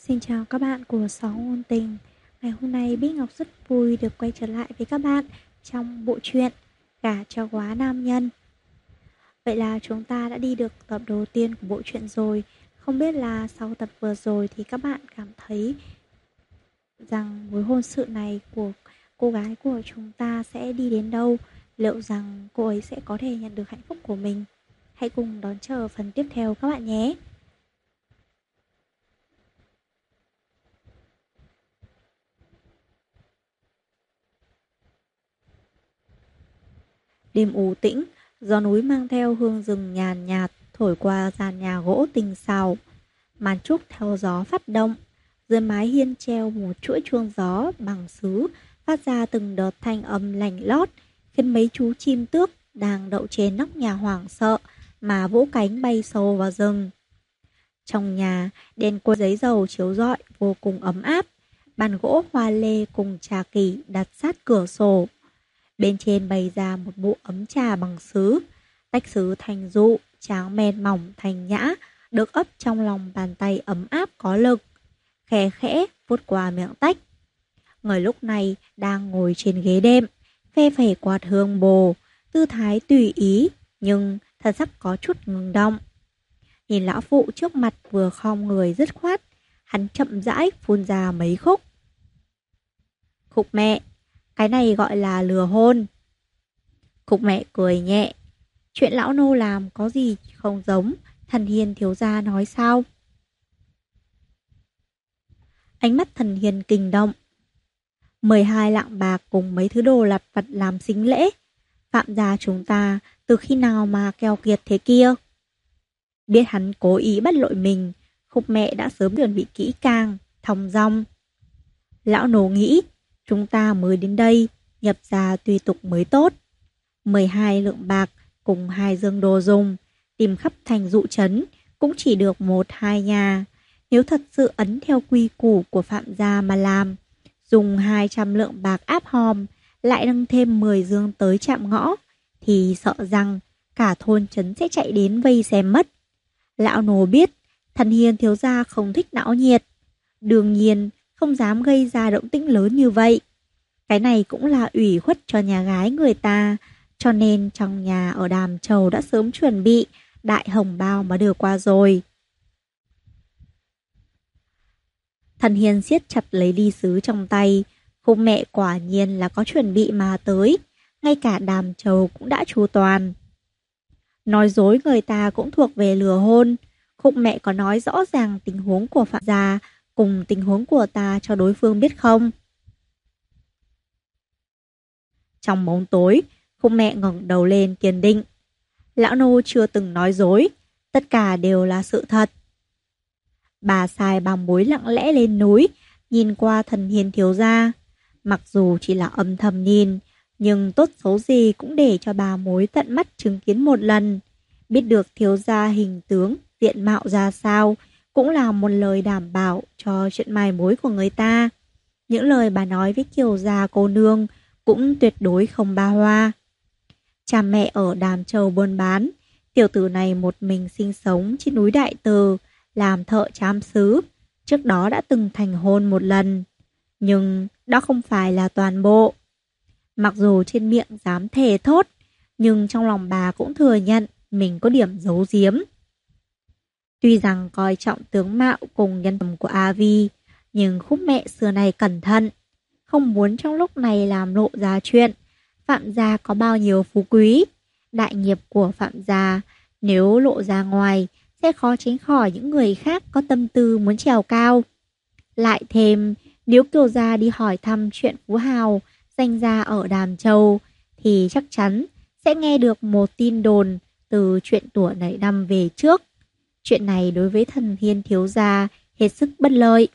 Xin chào các bạn của Sáu Ngôn Tình. Ngày hôm nay Bích Ngọc rất vui được quay trở lại với các bạn trong bộ truyện Gả cho quá nam nhân. Vậy là chúng ta đã đi được tập đầu tiên của bộ truyện rồi. Không biết là sau tập vừa rồi thì các bạn cảm thấy rằng mối hôn sự này của cô gái của chúng ta sẽ đi đến đâu? Liệu rằng cô ấy sẽ có thể nhận được hạnh phúc của mình? Hãy cùng đón chờ phần tiếp theo các bạn nhé. Đêm u tĩnh, gió núi mang theo hương rừng nhàn nhạt thổi qua gian nhà gỗ tinh xảo. Màn trúc theo gió phát động, dưới mái hiên treo một chuỗi chuông gió bằng sứ phát ra từng đợt thanh âm lành lót, khiến mấy chú chim tước đang đậu trên nóc nhà hoảng sợ mà vỗ cánh bay sâu vào rừng. Trong nhà, đèn quây giấy dầu chiếu rọi vô cùng ấm áp, bàn gỗ hoa lê cùng trà kỷ đặt sát cửa sổ. Bên trên bày ra một bộ ấm trà bằng sứ, tách sứ thành dụ, tráng men mỏng thành nhã, được ấp trong lòng bàn tay ấm áp có lực, khẽ khẽ vuốt qua miệng tách. Người lúc này đang ngồi trên ghế đệm, phe phẩy quạt hương bồ, tư thái tùy ý, nhưng thần sắc có chút ngừng động. Nhìn lão phụ trước mặt vừa khom người dứt khoát, hắn chậm rãi phun ra mấy khúc. Khúc mẹ, cái này gọi là lừa hôn. Khúc mẹ cười nhẹ. Chuyện lão nô làm có gì không giống, thần hiền thiếu gia nói sao? Ánh mắt thần hiền kinh động. 12 lạng bạc cùng mấy thứ đồ lặt vặt làm sính lễ. Phạm gia chúng ta từ khi nào mà keo kiệt thế kia? Biết hắn cố ý bắt lội mình, Khúc mẹ đã sớm chuẩn bị kỹ càng, thong dong. Lão nô nghĩ, chúng ta mới đến đây, nhập gia tùy tục mới tốt. 12 lượng bạc cùng 2 dương đồ dùng, tìm khắp thành dụ trấn cũng chỉ được 1-2 nhà. Nếu thật sự ấn theo quy củ của Phạm gia mà làm, dùng 200 lượng bạc áp hòm, lại nâng thêm 10 dương tới chạm ngõ, thì sợ rằng cả thôn trấn sẽ chạy đến vây xem mất. Lão nô biết, thần hiền thiếu gia không thích náo nhiệt, đương nhiên không dám gây ra động tĩnh lớn như vậy. Cái này cũng là ủy khuất cho nhà gái người ta, cho nên trong nhà ở Đàm Trầu đã sớm chuẩn bị đại hồng bao mà đưa qua rồi. Thần hiền siết chặt lấy ly sứ trong tay, Khúc mẹ quả nhiên là có chuẩn bị mà tới, ngay cả Đàm Trầu cũng đã chu toàn. Nói dối người ta cũng thuộc về lừa hôn. Khúc mẹ có nói rõ ràng tình huống của Phạm gia cùng tình huống của ta cho đối phương biết không? Trong bóng tối, Khúc mẹ ngẩng đầu lên kiên định. Lão nô chưa từng nói dối, tất cả đều là sự thật. Bà xài bằng bối lặng lẽ lên núi, nhìn qua thần hiền thiếu gia. Mặc dù chỉ là âm thầm nhìn, nhưng tốt xấu gì cũng để cho bà mối tận mắt chứng kiến một lần. Biết được thiếu gia hình tướng, diện mạo ra sao, cũng là một lời đảm bảo cho chuyện mai mối của người ta. Những lời bà nói với Kiều gia cô nương cũng tuyệt đối không ba hoa. Cha mẹ ở Đàm Châu buôn bán, tiểu tử này một mình sinh sống trên núi Đại Từ, làm thợ trám sứ. Trước đó đã từng thành hôn một lần, nhưng đó không phải là toàn bộ. Mặc dù trên miệng dám thề thốt, nhưng trong lòng bà cũng thừa nhận mình có điểm giấu giếm. Tuy rằng coi trọng tướng mạo cùng nhân phẩm của A Vi, nhưng Khúc mẹ xưa này cẩn thận, không muốn trong lúc này làm lộ ra chuyện Phạm gia có bao nhiêu phú quý. Đại nghiệp của Phạm gia nếu lộ ra ngoài sẽ khó tránh khỏi những người khác có tâm tư muốn trèo cao. Lại thêm, nếu Kiều gia đi hỏi thăm chuyện phú hào danh gia ở Đàm Châu thì chắc chắn sẽ nghe được một tin đồn từ chuyện tuổi nảy năm về trước. Chuyện này đối với thần hiền thiếu gia hết sức bất lợi.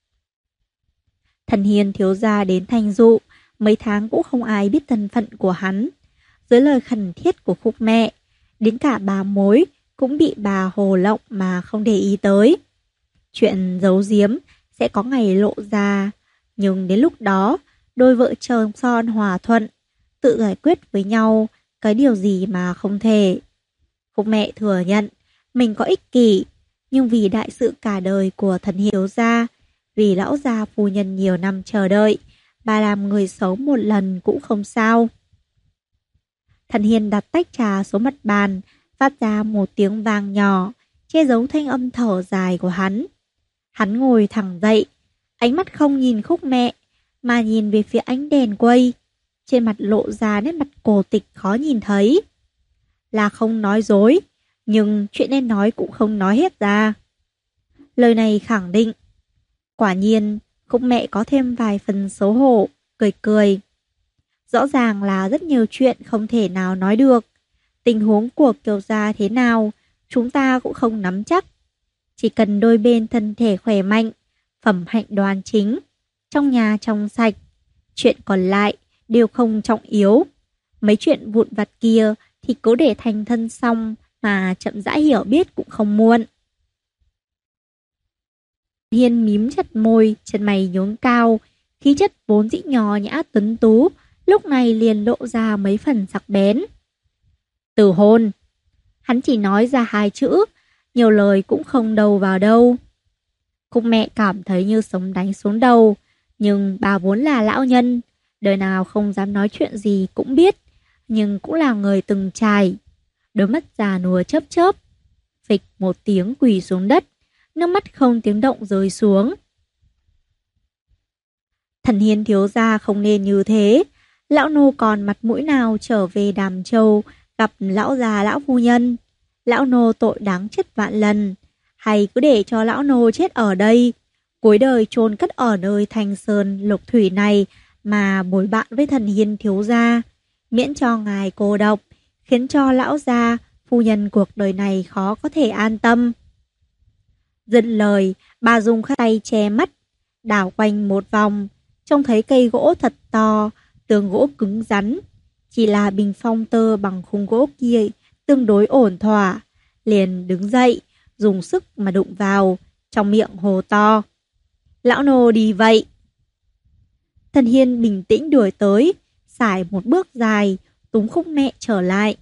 Thần hiền thiếu gia đến thành dụ, mấy tháng cũng không ai biết thân phận của hắn. Dưới lời khẩn thiết của Khúc mẹ, đến cả bà mối cũng bị bà hồ lộng mà không để ý tới. Chuyện giấu giếm sẽ có ngày lộ ra, nhưng đến lúc đó, đôi vợ chồng son hòa thuận, tự giải quyết với nhau cái điều gì mà không thể. Khúc mẹ thừa nhận mình có ích kỷ, nhưng vì đại sự cả đời của thần hiếu gia, Vì lão gia phu nhân nhiều năm chờ đợi, bà làm người xấu một lần cũng không sao. Thần Hiên đặt tách trà xuống mặt bàn, phát ra một tiếng vang nhỏ, che giấu thanh âm thở dài của hắn. Hắn ngồi thẳng dậy, ánh mắt không nhìn Khúc Mẹ, mà nhìn về phía ánh đèn quay. Trên mặt lộ ra nét mặt cổ tịch khó nhìn thấy. Là không nói dối, nhưng chuyện nên nói cũng không nói hết ra. Lời này khẳng định. Quả nhiên, Khúc Mẹ có thêm vài phần xấu hổ, cười cười. Rõ ràng là rất nhiều chuyện không thể nào nói được. Tình huống của Kiều gia thế nào, chúng ta cũng không nắm chắc. Chỉ cần đôi bên thân thể khỏe mạnh, phẩm hạnh đoan chính, trong nhà trong sạch, chuyện còn lại đều không trọng yếu. Mấy chuyện vụn vặt kia thì cứ để thành thân xong mà chậm rãi hiểu biết cũng không muộn. Hiên mím chặt môi, chân mày nhướng cao, khí chất vốn dĩ nhỏ nhã tuấn tú, lúc này liền lộ ra mấy phần sắc bén. Từ hôn. Hắn chỉ nói ra hai chữ, nhiều lời cũng không đầu vào đâu. Khúc Mẹ cảm thấy như sống đánh xuống đầu, nhưng bà vốn là lão nhân, đời nào không dám nói chuyện gì cũng biết, nhưng cũng là người từng trải. Đôi mắt già nua chớp chớp, phịch một tiếng quỳ xuống đất, nước mắt không tiếng động rơi xuống. Thần Hiên thiếu gia không nên như thế, lão nô còn mặt mũi nào trở về Đàm Châu gặp lão già lão phu nhân. Lão nô tội đáng chết vạn lần, hay cứ để cho lão nô chết ở đây, cuối đời chôn cất ở nơi Thanh Sơn Lục Thủy này mà bồi bạn với Thần Hiên thiếu gia, miễn cho ngài cô độc, khiến cho lão gia phu nhân cuộc đời này khó có thể an tâm. Dứt lời, bà dùng khăn tay che mắt, đảo quanh một vòng, trông thấy cây gỗ thật to, tường gỗ cứng rắn, chỉ là bình phong tơ bằng khung gỗ kia tương đối ổn thỏa, liền đứng dậy, dùng sức mà đụng vào, trong miệng hồ to. Lão nô đi vậy. Thần Hiên bình tĩnh đuổi tới, sải một bước dài, túm Khúc Mẹ trở lại.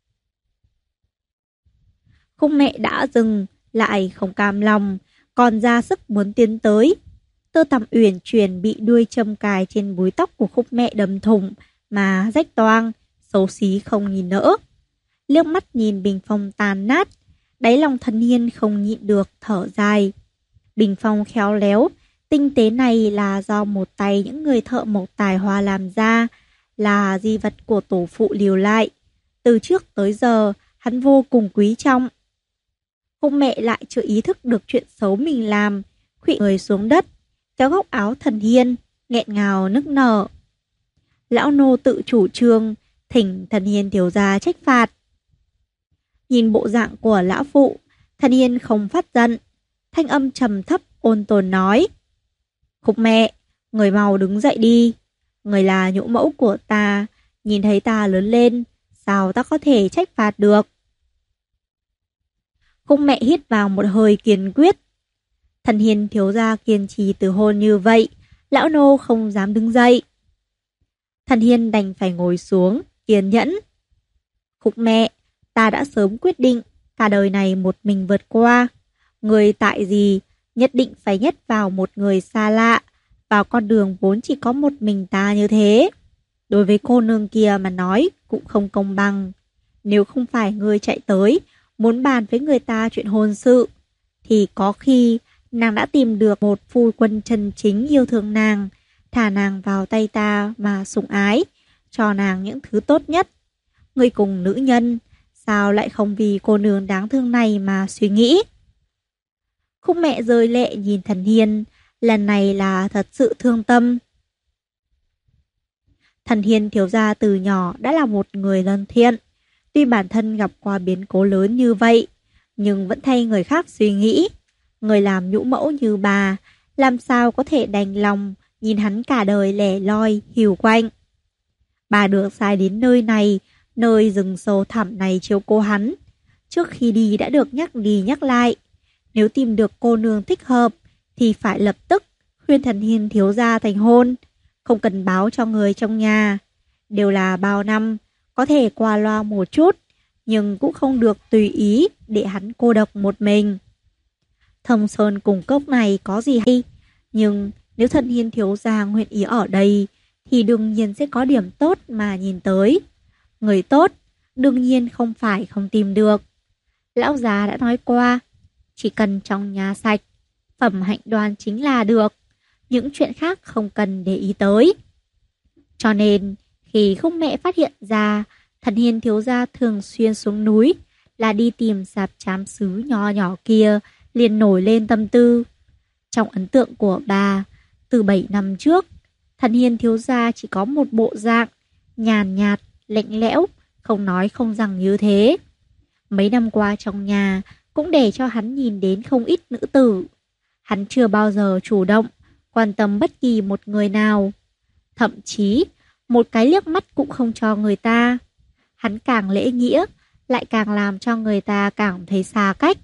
Khúc Mẹ đã dừng, lại không cam lòng, còn ra sức muốn tiến tới. Tơ tằm uyển chuyển bị đuôi châm cài trên búi tóc của Khúc Mẹ đâm thủng mà rách toang, xấu xí không nhìn nỡ. Liếc mắt nhìn bình phong tàn nát, đáy lòng Thần Hiên không nhịn được thở dài. Bình phong khéo léo, tinh tế này là do một tay những người thợ mộc tài hoa làm ra, là di vật của tổ phụ lưu lại. Từ trước tới giờ, hắn vô cùng quý trọng. Khúc Mẹ lại chưa ý thức được chuyện xấu mình làm, khuỵu người xuống đất, kéo góc áo Thần Hiên, nghẹn ngào nức nở. Lão nô tự chủ trương, thỉnh Thần Hiên thiếu gia trách phạt. Nhìn bộ dạng của lão phụ, Thần Hiên không phát giận, thanh âm trầm thấp ôn tồn nói: Khúc Mẹ, người mau đứng dậy đi, người là nhũ mẫu của ta, nhìn thấy ta lớn lên, sao ta có thể trách phạt được. Khúc Mẹ hít vào một hơi kiên quyết. Thần Hiên thiếu gia kiên trì từ hôn như vậy, lão nô không dám đứng dậy. Thần Hiên đành phải ngồi xuống, kiên nhẫn. Khúc Mẹ, ta đã sớm quyết định, cả đời này một mình vượt qua. Người tại gì, nhất định phải nhét vào một người xa lạ, vào con đường vốn chỉ có một mình ta như thế. Đối với cô nương kia mà nói cũng không công bằng. Nếu không phải người chạy tới, muốn bàn với người ta chuyện hôn sự, thì có khi nàng đã tìm được một phu quân chân chính yêu thương nàng, thả nàng vào tay ta mà sủng ái, cho nàng những thứ tốt nhất. Người cùng nữ nhân, sao lại không vì cô nương đáng thương này mà suy nghĩ? Khúc Mẹ rơi lệ nhìn Thần Hiên, lần này là thật sự thương tâm. Thần Hiên thiếu gia từ nhỏ đã là một người thân thiện, tuy bản thân gặp qua biến cố lớn như vậy, nhưng vẫn thay người khác suy nghĩ. Người làm nhũ mẫu như bà, làm sao có thể đành lòng nhìn hắn cả đời lẻ loi, hiu quạnh. Bà được sai đến nơi này, nơi rừng sâu thẳm này chiếu cố hắn. Trước khi đi đã được nhắc đi nhắc lại, nếu tìm được cô nương thích hợp thì phải lập tức khuyên Thần Hiên thiếu gia thành hôn, không cần báo cho người trong nhà. Đều là bao năm, có thể qua loa một chút, nhưng cũng không được tùy ý để hắn cô độc một mình. Thâm Sơn cùng cốc này có gì hay, Nhưng nếu Thần Hiên thiếu gia nguyện ý ở đây thì đương nhiên sẽ có điểm tốt mà nhìn tới. Người tốt đương nhiên không phải không tìm được. Lão già đã nói qua, chỉ cần trong nhà sạch, phẩm hạnh đoan chính là được. Những chuyện khác không cần để ý tới. Cho nên khi Khúc Mẹ phát hiện ra Thần Hiên thiếu gia thường xuyên xuống núi là đi tìm sạp trám sứ nho nhỏ kia, liền nổi lên tâm tư. Trong ấn tượng của bà, từ 7 năm trước, Thần Hiên thiếu gia chỉ có một bộ dạng nhàn nhạt, lạnh lẽo, không nói không rằng như thế. Mấy năm qua trong nhà cũng để cho hắn nhìn đến không ít nữ tử. Hắn chưa bao giờ chủ động quan tâm bất kỳ một người nào. Thậm chí, một cái liếc mắt cũng không cho người ta. Hắn càng lễ nghĩa, lại càng làm cho người ta cảm thấy xa cách.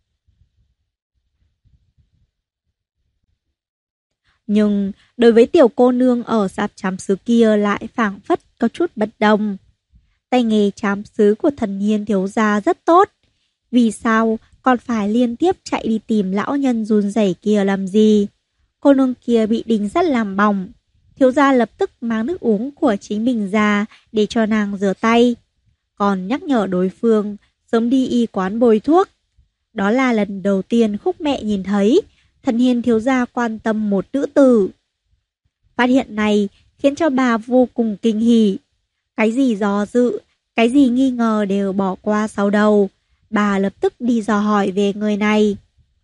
Nhưng đối với tiểu cô nương ở sạp trám sứ kia lại phảng phất có chút bất đồng. Tay nghề trám sứ của Thần Hiên thiếu gia rất tốt. Vì sao còn phải liên tiếp chạy đi tìm lão nhân run rẩy kia làm gì? Cô nương kia bị đinh sắt làm bỏng. Thiếu gia lập tức mang nước uống của chính mình ra để cho nàng rửa tay. Còn nhắc nhở đối phương sớm đi y quán bôi thuốc. Đó là lần đầu tiên Khúc Mẹ nhìn thấy Thần Hiên thiếu gia quan tâm một nữ tử. Phát hiện này khiến cho bà vô cùng kinh hỉ. Cái gì do dự, cái gì nghi ngờ đều bỏ qua sau đầu. Bà lập tức đi dò hỏi về người này.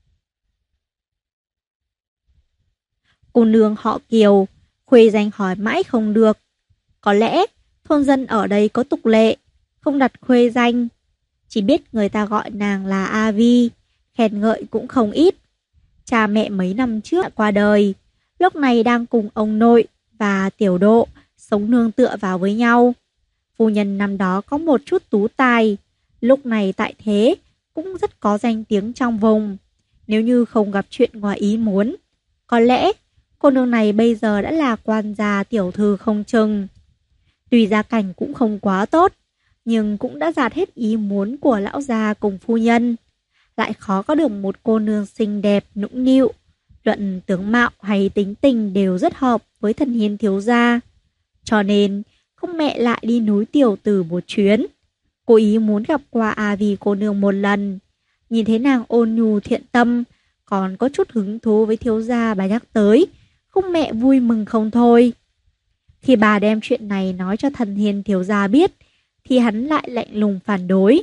Cô nương họ Kiều, khuê danh hỏi mãi không được. Có lẽ thôn dân ở đây có tục lệ, không đặt khuê danh. Chỉ biết người ta gọi nàng là A Vi, khen ngợi cũng không ít. Cha mẹ mấy năm trước đã qua đời, lúc này đang cùng ông nội và tiểu độ sống nương tựa vào với nhau. Phu nhân năm đó có một chút tú tài, lúc này tại thế cũng rất có danh tiếng trong vùng. Nếu như không gặp chuyện ngoài ý muốn, có lẽ cô nương này bây giờ đã là quan gia tiểu thư không chừng. Tuy gia cảnh cũng không quá tốt, nhưng cũng đã dạt hết ý muốn của lão già cùng phu nhân. Lại khó có được một cô nương xinh đẹp, nũng nịu. Luận tướng mạo hay tính tình đều rất hợp với Thần Hiên thiếu gia. Cho nên, Khúc Mẹ lại đi núi Tiểu Tử một chuyến. Cô ý muốn gặp qua A Vi cô nương một lần. Nhìn thấy nàng ôn nhu thiện tâm, còn có chút hứng thú với thiếu gia bà nhắc tới. Khúc Mẹ vui mừng không thôi. Khi bà đem chuyện này nói cho Thần Hiên thiếu gia biết, thì hắn lại lạnh lùng phản đối.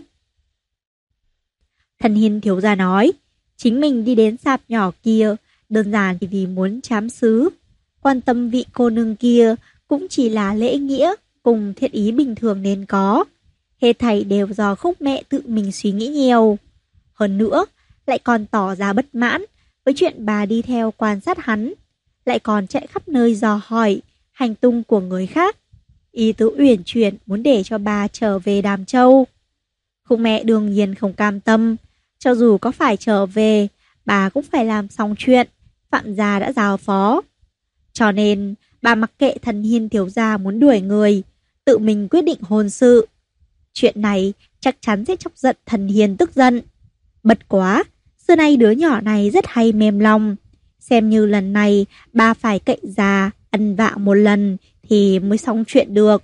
Thần Hiên thiếu gia nói, chính mình đi đến sạp nhỏ kia, đơn giản chỉ vì muốn trám sứ. Quan tâm vị cô nương kia cũng chỉ là lễ nghĩa cùng thiện ý bình thường nên có. Hết thảy đều do Khúc Mẹ tự mình suy nghĩ nhiều. Hơn nữa, lại còn tỏ ra bất mãn với chuyện bà đi theo quan sát hắn, lại còn chạy khắp nơi dò hỏi hành tung của người khác. Ý tứ uyển chuyển muốn để cho bà trở về Đàm Châu. Khúc Mẹ đương nhiên không cam tâm. Cho dù có phải trở về, bà cũng phải làm xong chuyện Phạm gia đã giao phó. Cho nên, bà mặc kệ Thần Hiên thiếu gia muốn đuổi người, tự mình quyết định hôn sự. Chuyện này chắc chắn sẽ chọc giận Thần Hiên tức giận. Bật quá, xưa nay đứa nhỏ này rất hay mềm lòng. Xem như lần này bà phải cậy già, ăn vạ một lần thì mới xong chuyện được.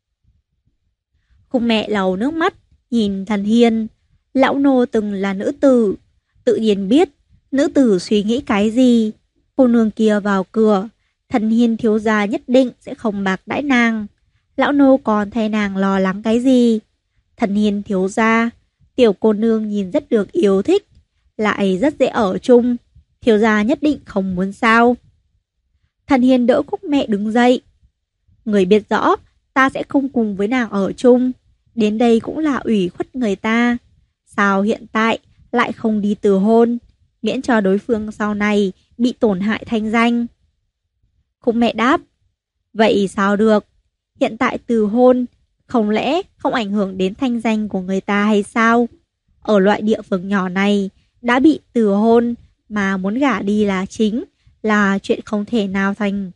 Khúc Mẹ lau nước mắt, nhìn Thần Hiên. Lão nô từng là nữ tử, tự nhiên biết nữ tử suy nghĩ cái gì. Cô nương kia vào cửa, Thần Hiên thiếu gia nhất định sẽ không bạc đãi nàng. Lão nô còn thay nàng lo lắng cái gì? Thần Hiên thiếu gia, tiểu cô nương nhìn rất được yêu thích, lại rất dễ ở chung. Thiếu gia nhất định không muốn sao? Thần Hiên đỡ Khúc Mẹ đứng dậy. Người biết rõ ta sẽ không cùng với nàng ở chung, đến đây cũng là ủy khuất người ta. Sao hiện tại lại không đi từ hôn, miễn cho đối phương sau này bị tổn hại thanh danh? Khúc Mẹ đáp, vậy sao được? Hiện tại từ hôn, không lẽ không ảnh hưởng đến thanh danh của người ta hay sao? Ở loại địa phương nhỏ này, đã bị từ hôn mà muốn gả đi là chính, là chuyện không thể nào thành.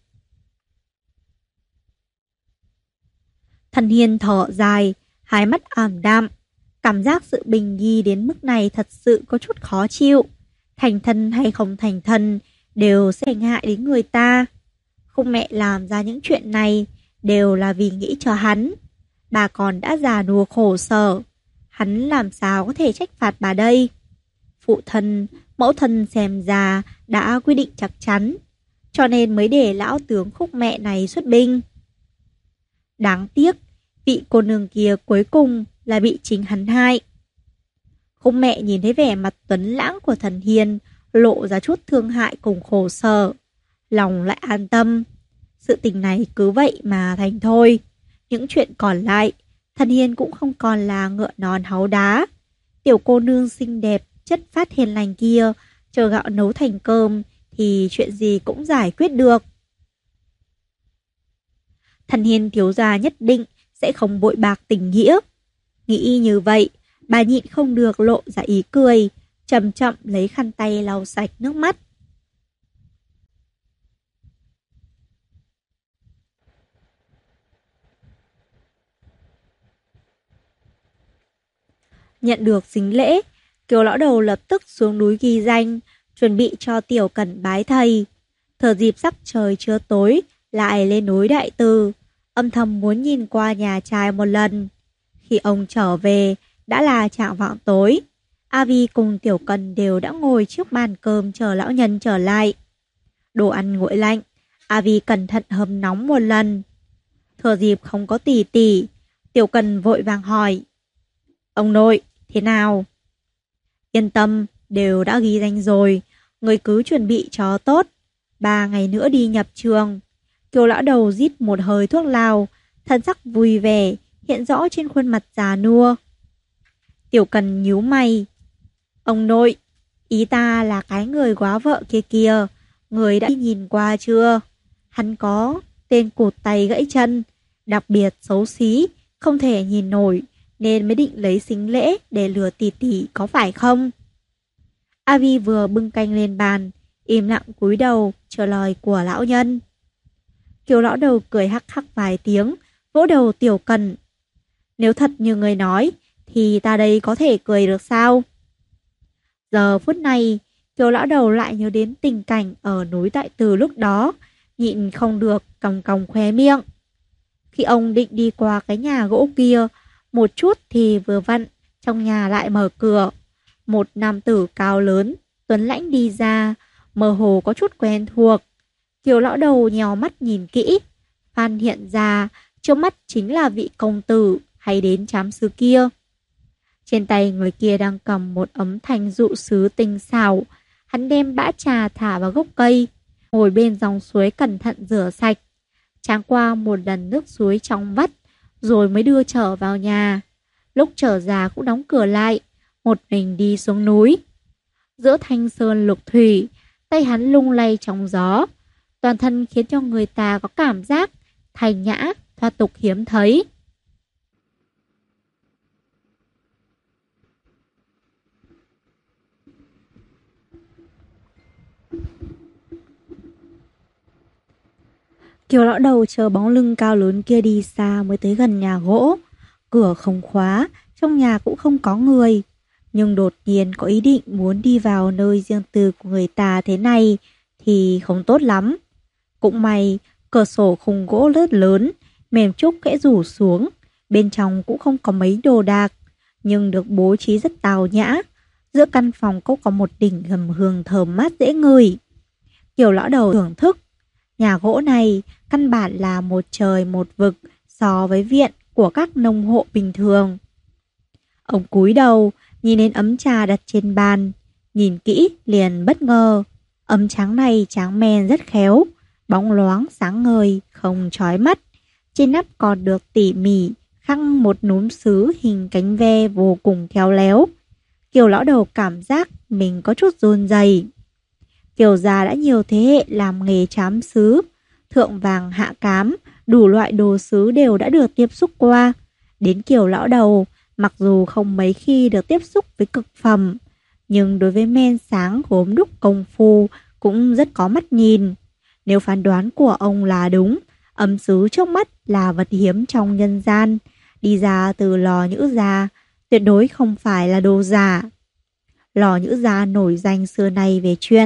Thần Hiên thở dài, hai mắt ảm đạm. Cảm giác sự bình ghi đến mức này thật sự có chút khó chịu. Thành thân hay không thành thân đều sẽ hành hại đến người ta. Khúc mẹ làm ra những chuyện này đều là vì nghĩ cho hắn. Bà còn đã già nua khổ sở, hắn làm sao có thể trách phạt bà đây? Phụ thân, mẫu thân xem ra đã quyết định chắc chắn, cho nên mới để lão tướng Khúc mẹ này xuất binh. Đáng tiếc, vị cô nương kia cuối cùng là bị chính hắn hại. Khúc mẹ nhìn thấy vẻ mặt tuấn lãng của Thần Hiên, lộ ra chút thương hại cùng khổ sở, lòng lại an tâm. Sự tình này cứ vậy mà thành thôi. Những chuyện còn lại, Thần Hiên cũng không còn là ngựa non háu đá. Tiểu cô nương xinh đẹp, chất phát hiền lành kia, chờ gạo nấu thành cơm thì chuyện gì cũng giải quyết được. Thần Hiên thiếu gia nhất định sẽ không bội bạc tình nghĩa. Nghĩ như vậy, bà nhịn không được lộ ra ý cười, chậm chậm lấy khăn tay lau sạch nước mắt. Nhận được sính lễ, Kiều lão đầu lập tức xuống núi ghi danh, chuẩn bị cho Tiểu Cẩn bái thầy. Thừa dịp sắc trời chưa tối, lại lên núi Đại Từ, âm thầm muốn nhìn qua nhà trai một lần. Khi ông trở về, đã là chạng vạng tối. A Vi cùng Tiểu Cần đều đã ngồi trước bàn cơm chờ lão nhân trở lại. Đồ ăn nguội lạnh, A Vi cẩn thận hâm nóng một lần. Thừa dịp không có tỉ tỉ, Tiểu Cần vội vàng hỏi: ông nội, thế nào? Yên tâm, đều đã ghi danh rồi, người cứ chuẩn bị cho tốt. 3 ngày nữa đi nhập trường. Kiều lão đầu rít một hơi thuốc lào, thân sắc vui vẻ hiện rõ trên khuôn mặt già nua. Tiểu Cần nhíu mày: ông nội, ý ta là cái người góa vợ kia kìa, người đã nhìn qua chưa? Hắn có tên cụt tay gãy chân, đặc biệt xấu xí, không thể nhìn nổi, nên mới định lấy sính lễ để lừa tỷ tỷ, có phải không? A Vi vừa bưng canh lên bàn, im lặng cúi đầu chờ lời của lão nhân. Kiều lão đầu cười hắc hắc vài tiếng, vỗ đầu Tiểu Cần: nếu thật như người nói, thì ta đây có thể cười được sao? Giờ phút này, Kiều lão đầu lại nhớ đến tình cảnh ở núi Đại Từ lúc đó, nhịn không được cong cong khóe miệng. Khi ông định đi qua cái nhà gỗ kia, một chút thì vừa vặn trong nhà lại mở cửa. Một nam tử cao lớn, tuấn lãnh đi ra, mơ hồ có chút quen thuộc. Kiều lão đầu nhèo mắt nhìn kỹ, phát hiện ra trước mắt chính là vị công tử hay đến trám sứ kia. Trên tay người kia đang cầm một ấm thanh dụ sứ tinh xảo. Hắn đem bã trà thả vào gốc cây, ngồi bên dòng suối cẩn thận rửa sạch, tráng qua một lần nước suối trong vắt, rồi mới đưa trở vào nhà. Lúc trở ra cũng đóng cửa lại, một mình đi xuống núi. Giữa thanh sơn lục thủy, tay hắn lung lay trong gió, toàn thân khiến cho người ta có cảm giác thanh nhã, thoát tục hiếm thấy. Kiều lão đầu chờ bóng lưng cao lớn kia đi xa mới tới gần nhà gỗ. Cửa không khóa, trong nhà cũng không có người. Nhưng đột nhiên có ý định muốn đi vào nơi riêng tư của người ta thế này thì không tốt lắm. Cũng may, cửa sổ khung gỗ rất lớn, mềm trúc kẽ rủ xuống. Bên trong cũng không có mấy đồ đạc, nhưng được bố trí rất tào nhã. Giữa căn phòng cũng có một đỉnh gầm hương thơm mát dễ ngửi. Kiều lão đầu thưởng thức. Nhà gỗ này căn bản là một trời một vực so với viện của các nông hộ bình thường. Ông cúi đầu nhìn đến ấm trà đặt trên bàn, nhìn kỹ liền bất ngờ. Ấm trắng này tráng men rất khéo, bóng loáng sáng ngời, không chói mắt. Trên nắp còn được tỉ mỉ khắc một núm sứ hình cánh ve vô cùng khéo léo. Kiều lão đầu cảm giác mình có chút run rẩy. Kiều gia đã nhiều thế hệ làm nghề trám sứ, thượng vàng hạ cám, đủ loại đồ sứ đều đã được tiếp xúc qua. Đến Kiều lão đầu, mặc dù không mấy khi được tiếp xúc với cực phẩm, nhưng đối với men sáng gốm đúc công phu cũng rất có mắt nhìn. Nếu phán đoán của ông là đúng, ấm sứ trước mắt là vật hiếm trong nhân gian, đi ra từ lò nhữ gia, tuyệt đối không phải là đồ giả. Lò nhữ gia nổi danh xưa nay về chuyện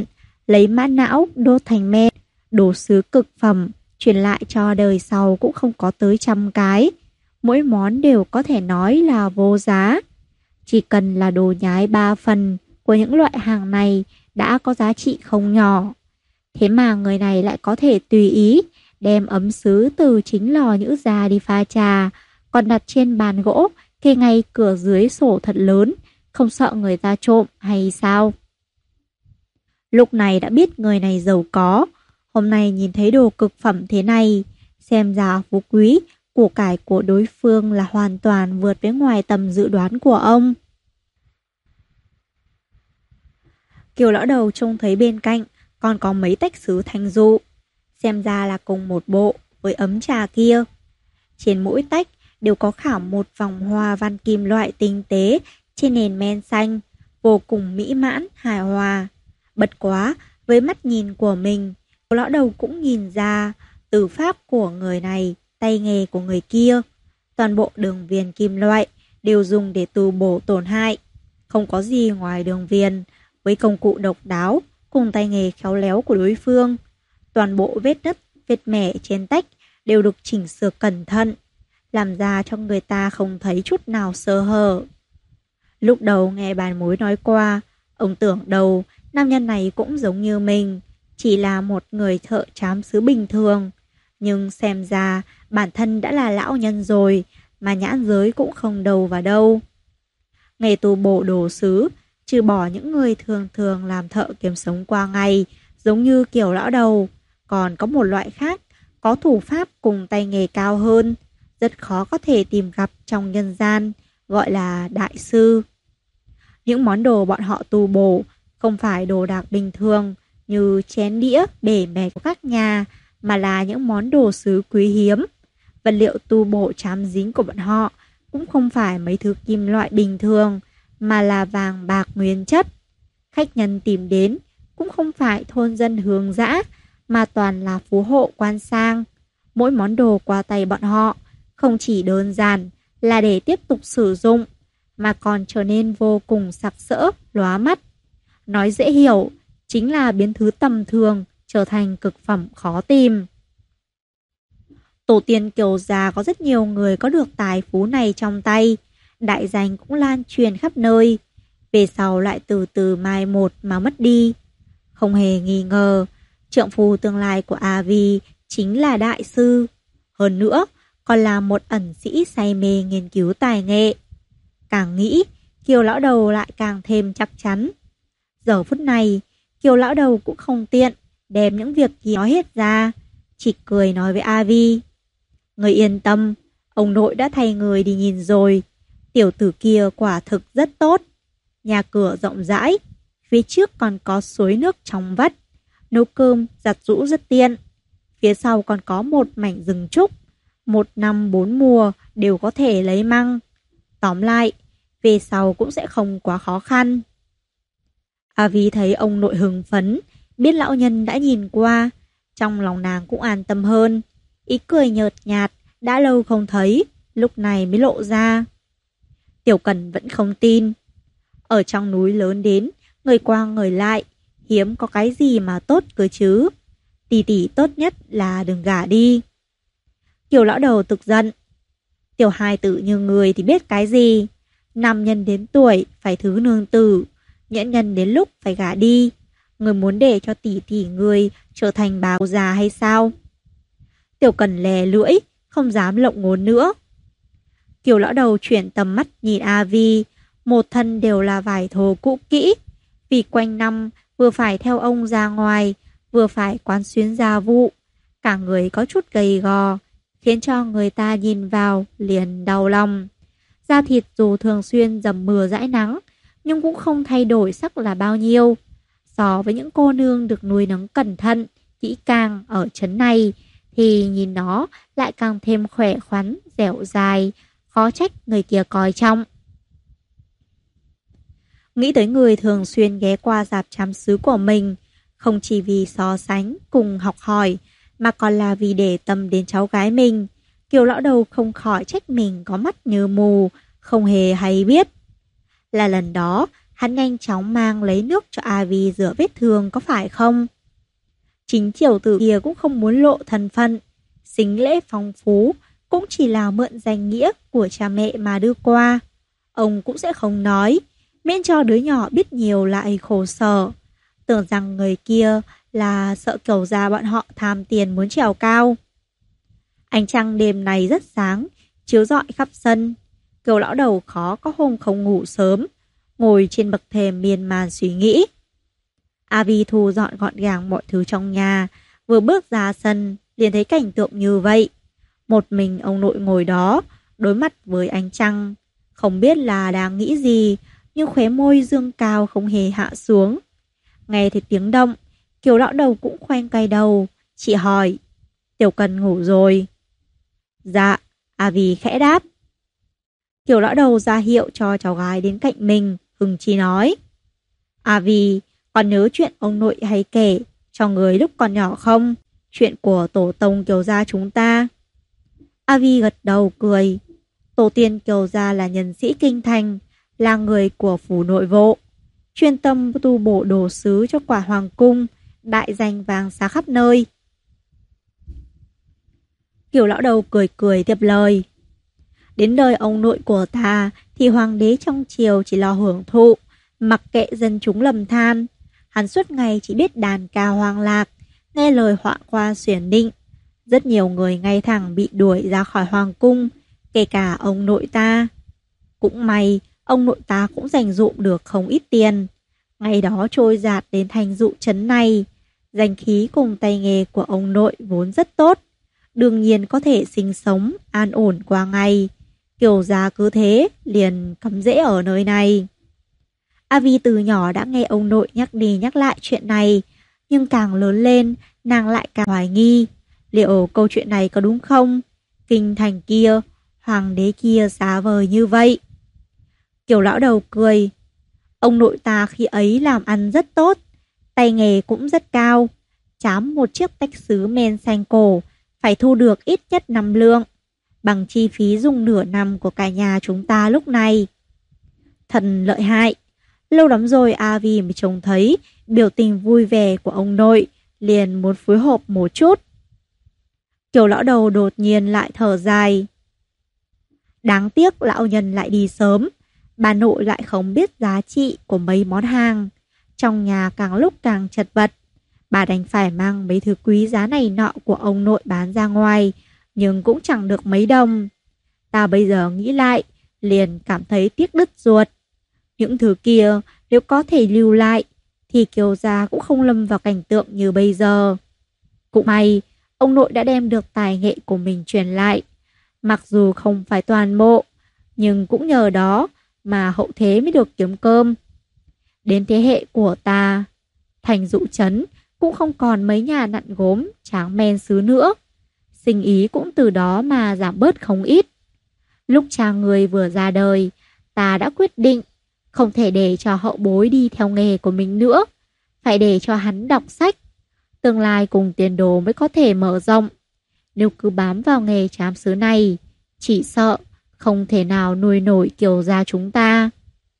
lấy mã não đốt thành men, đồ sứ cực phẩm, truyền lại cho đời sau cũng không có tới 100 cái. Mỗi món đều có thể nói là vô giá. Chỉ cần là đồ nhái 3 phần của những loại hàng này đã có giá trị không nhỏ. Thế mà người này lại có thể tùy ý đem ấm sứ từ chính lò nhữ ra đi pha trà, còn đặt trên bàn gỗ kê ngay cửa dưới sổ thật lớn, không sợ người ta trộm hay sao? Lúc này đã biết người này giàu có, hôm nay nhìn thấy đồ cực phẩm thế này, xem ra phú quý, của cải của đối phương là hoàn toàn vượt với ngoài tầm dự đoán của ông. Kiều lão đầu trông thấy bên cạnh còn có mấy tách sứ thanh dụ, xem ra là cùng một bộ với ấm trà kia. Trên mỗi tách đều có khảm một vòng hoa văn kim loại tinh tế trên nền men xanh, vô cùng mỹ mãn, hài hòa. Bất quá, với mắt nhìn của mình, lão đầu cũng nhìn ra từ pháp của người này, tay nghề của người kia. Toàn bộ đường viền kim loại đều dùng để tu bổ tổn hại. Không có gì ngoài đường viền, với công cụ độc đáo cùng tay nghề khéo léo của đối phương. Toàn bộ vết nứt, vết mẻ trên tách đều được chỉnh sửa cẩn thận, làm ra cho người ta không thấy chút nào sơ hở. Lúc đầu nghe bàn mối nói qua, ông tưởng đầu nam nhân này cũng giống như mình, chỉ là một người thợ trám sứ bình thường. Nhưng xem ra bản thân đã là lão nhân rồi, mà nhãn giới cũng không đầu vào đâu. Nghề tu bổ đồ sứ, trừ bỏ những người thường thường làm thợ kiếm sống qua ngày, giống như kiểu lão đầu, còn có một loại khác, có thủ pháp cùng tay nghề cao hơn, rất khó có thể tìm gặp trong nhân gian, gọi là đại sư. Những món đồ bọn họ tu bổ không phải đồ đạc bình thường như chén đĩa, bể mẻ của các nhà, mà là những món đồ sứ quý hiếm. Vật liệu tu bổ trám dính của bọn họ cũng không phải mấy thứ kim loại bình thường, mà là vàng bạc nguyên chất. Khách nhân tìm đến cũng không phải thôn dân hướng dã, mà toàn là phú hộ quan sang. Mỗi món đồ qua tay bọn họ không chỉ đơn giản là để tiếp tục sử dụng, mà còn trở nên vô cùng sặc sỡ, lóa mắt. Nói dễ hiểu, chính là biến thứ tầm thường trở thành cực phẩm khó tìm. Tổ tiên Kiều gia có rất nhiều người có được tài phú này trong tay, đại danh cũng lan truyền khắp nơi, về sau lại từ từ mai một mà mất đi. Không hề nghi ngờ, trượng phu tương lai của A Vi chính là đại sư, hơn nữa còn là một ẩn sĩ say mê nghiên cứu tài nghệ. Càng nghĩ, Kiều lão đầu lại càng thêm chắc chắn. Giờ phút này, Kiều lão đầu cũng không tiện đem những việc gì nói hết ra, chỉ cười nói với A Vi: "Người yên tâm, ông nội đã thay người đi nhìn rồi. Tiểu tử kia quả thực rất tốt. Nhà cửa rộng rãi, phía trước còn có suối nước trong vắt, nấu cơm giặt giũ rất tiện. Phía sau còn có một mảnh rừng trúc, 1 năm 4 mùa đều có thể lấy măng. Tóm lại, về sau cũng sẽ không quá khó khăn." A Vi thấy ông nội hưng phấn, biết lão nhân đã nhìn qua, trong lòng nàng cũng an tâm hơn. Ý cười nhợt nhạt, đã lâu không thấy, lúc này mới lộ ra. Tiểu Cần vẫn không tin. Ở trong núi lớn đến, người qua người lại, hiếm có cái gì mà tốt cơ chứ. Tỷ tỷ tốt nhất là đừng gả đi. Kiều lão đầu tức giận: "Tiểu hài tử như người thì biết cái gì? Nam nhân đến tuổi phải thứ nương tử, nhã nhân đến lúc phải gả đi. Người muốn để cho tỷ tỷ người trở thành bà già hay sao?" Tiểu Cần lè lưỡi, không dám lộng ngôn nữa. Kiều lão đầu chuyển tầm mắt nhìn A Vi, một thân đều là vải thô cũ kỹ, vì quanh năm vừa phải theo ông ra ngoài, vừa phải quán xuyến gia vụ, cả người có chút gầy gò, khiến cho người ta nhìn vào liền đau lòng. Da thịt dù thường xuyên dầm mưa dãi nắng, nhưng cũng không thay đổi sắc là bao nhiêu. So với những cô nương được nuôi nấng cẩn thận, kỹ càng ở trấn này, thì nhìn nó lại càng thêm khỏe khoắn, dẻo dài, khó trách người kia coi trọng. Nghĩ tới người thường xuyên ghé qua rạp trám sứ của mình, không chỉ vì so sánh cùng học hỏi, mà còn là vì để tâm đến cháu gái mình, Kiều lão đầu không khỏi trách mình có mắt như mù, không hề hay biết. Là lần đó, hắn nhanh chóng mang lấy nước cho A Vi rửa vết thương có phải không? Chính tiểu tử kia cũng không muốn lộ thân phận, sính lễ phong phú, cũng chỉ là mượn danh nghĩa của cha mẹ mà đưa qua. Ông cũng sẽ không nói, miễn cho đứa nhỏ biết nhiều lại khổ sở. Tưởng rằng người kia là sợ Kiều gia bọn họ tham tiền muốn trèo cao. Ánh trăng đêm này rất sáng, chiếu rọi khắp sân. Kiều lão đầu khó có hôm không ngủ sớm, ngồi trên bậc thềm miên man suy nghĩ. A Vi thu dọn gọn gàng mọi thứ trong nhà, vừa bước ra sân liền thấy cảnh tượng như vậy. Một mình ông nội ngồi đó, đối mặt với ánh trăng, không biết là đang nghĩ gì, nhưng khóe môi dương cao không hề hạ xuống. Nghe thấy tiếng động, Kiều lão đầu cũng khoanh tay đầu, chị hỏi, Tiểu Cần ngủ rồi? Dạ, A Vi khẽ đáp. Kiều lão đầu ra hiệu cho cháu gái đến cạnh mình, hứng chí nói, A Vi, còn nhớ chuyện ông nội hay kể cho người lúc còn nhỏ không? Chuyện của tổ tông Kiều gia chúng ta. A Vi gật đầu cười. Tổ tiên Kiều gia là nhân sĩ kinh thành, là người của phủ nội vụ, chuyên tâm tu bổ đồ sứ cho quả hoàng cung, đại danh vang xa khắp nơi. Kiều lão đầu cười cười tiếp lời. Đến đời ông nội của ta thì hoàng đế trong triều chỉ lo hưởng thụ, mặc kệ dân chúng lầm than. Hắn suốt ngày chỉ biết đàn ca hoang lạc, nghe lời họa qua xuyển định. Rất nhiều người ngay thẳng bị đuổi ra khỏi hoàng cung, kể cả ông nội ta. Cũng may, ông nội ta cũng dành dụm được không ít tiền. Ngày đó trôi dạt đến thành dụ trấn này. Danh khí cùng tay nghề của ông nội vốn rất tốt, đương nhiên có thể sinh sống an ổn qua ngày. Kiều gia cứ thế liền cắm rễ ở nơi này. A Vi từ nhỏ đã nghe ông nội nhắc đi nhắc lại chuyện này, nhưng càng lớn lên nàng lại càng hoài nghi, liệu câu chuyện này có đúng không? Kinh thành kia, hoàng đế kia giá vời như vậy. Kiều lão đầu cười. Ông nội ta khi ấy làm ăn rất tốt, tay nghề cũng rất cao. Chám một chiếc tách sứ men xanh cổ phải thu được ít nhất 5 lượng, bằng chi phí dùng nửa năm của cả nhà chúng ta lúc này. Thần lợi hại. Lâu lắm rồi A Vi mới trông thấy biểu tình vui vẻ của ông nội, liền muốn phối hợp một chút. Kiều lão đầu đột nhiên lại thở dài. Đáng tiếc lão nhân lại đi sớm, bà nội lại không biết giá trị của mấy món hàng. Trong nhà càng lúc càng chật vật, bà đành phải mang mấy thứ quý giá này nọ của ông nội bán ra ngoài, nhưng cũng chẳng được mấy đồng. Ta bây giờ nghĩ lại, liền cảm thấy tiếc đứt ruột. Những thứ kia nếu có thể lưu lại thì Kiều gia cũng không lâm vào cảnh tượng như bây giờ. Cũng may, ông nội đã đem được tài nghệ của mình truyền lại. Mặc dù không phải toàn bộ, nhưng cũng nhờ đó mà hậu thế mới được kiếm cơm. Đến thế hệ của ta, thành dụ trấn cũng không còn mấy nhà nặn gốm tráng men sứ nữa. Sinh ý cũng từ đó mà giảm bớt không ít. Lúc cha người vừa ra đời, ta đã quyết định không thể để cho hậu bối đi theo nghề của mình nữa, phải để cho hắn đọc sách. Tương lai cùng tiền đồ mới có thể mở rộng. Nếu cứ bám vào nghề trám sứ này, chỉ sợ không thể nào nuôi nổi Kiều gia chúng ta.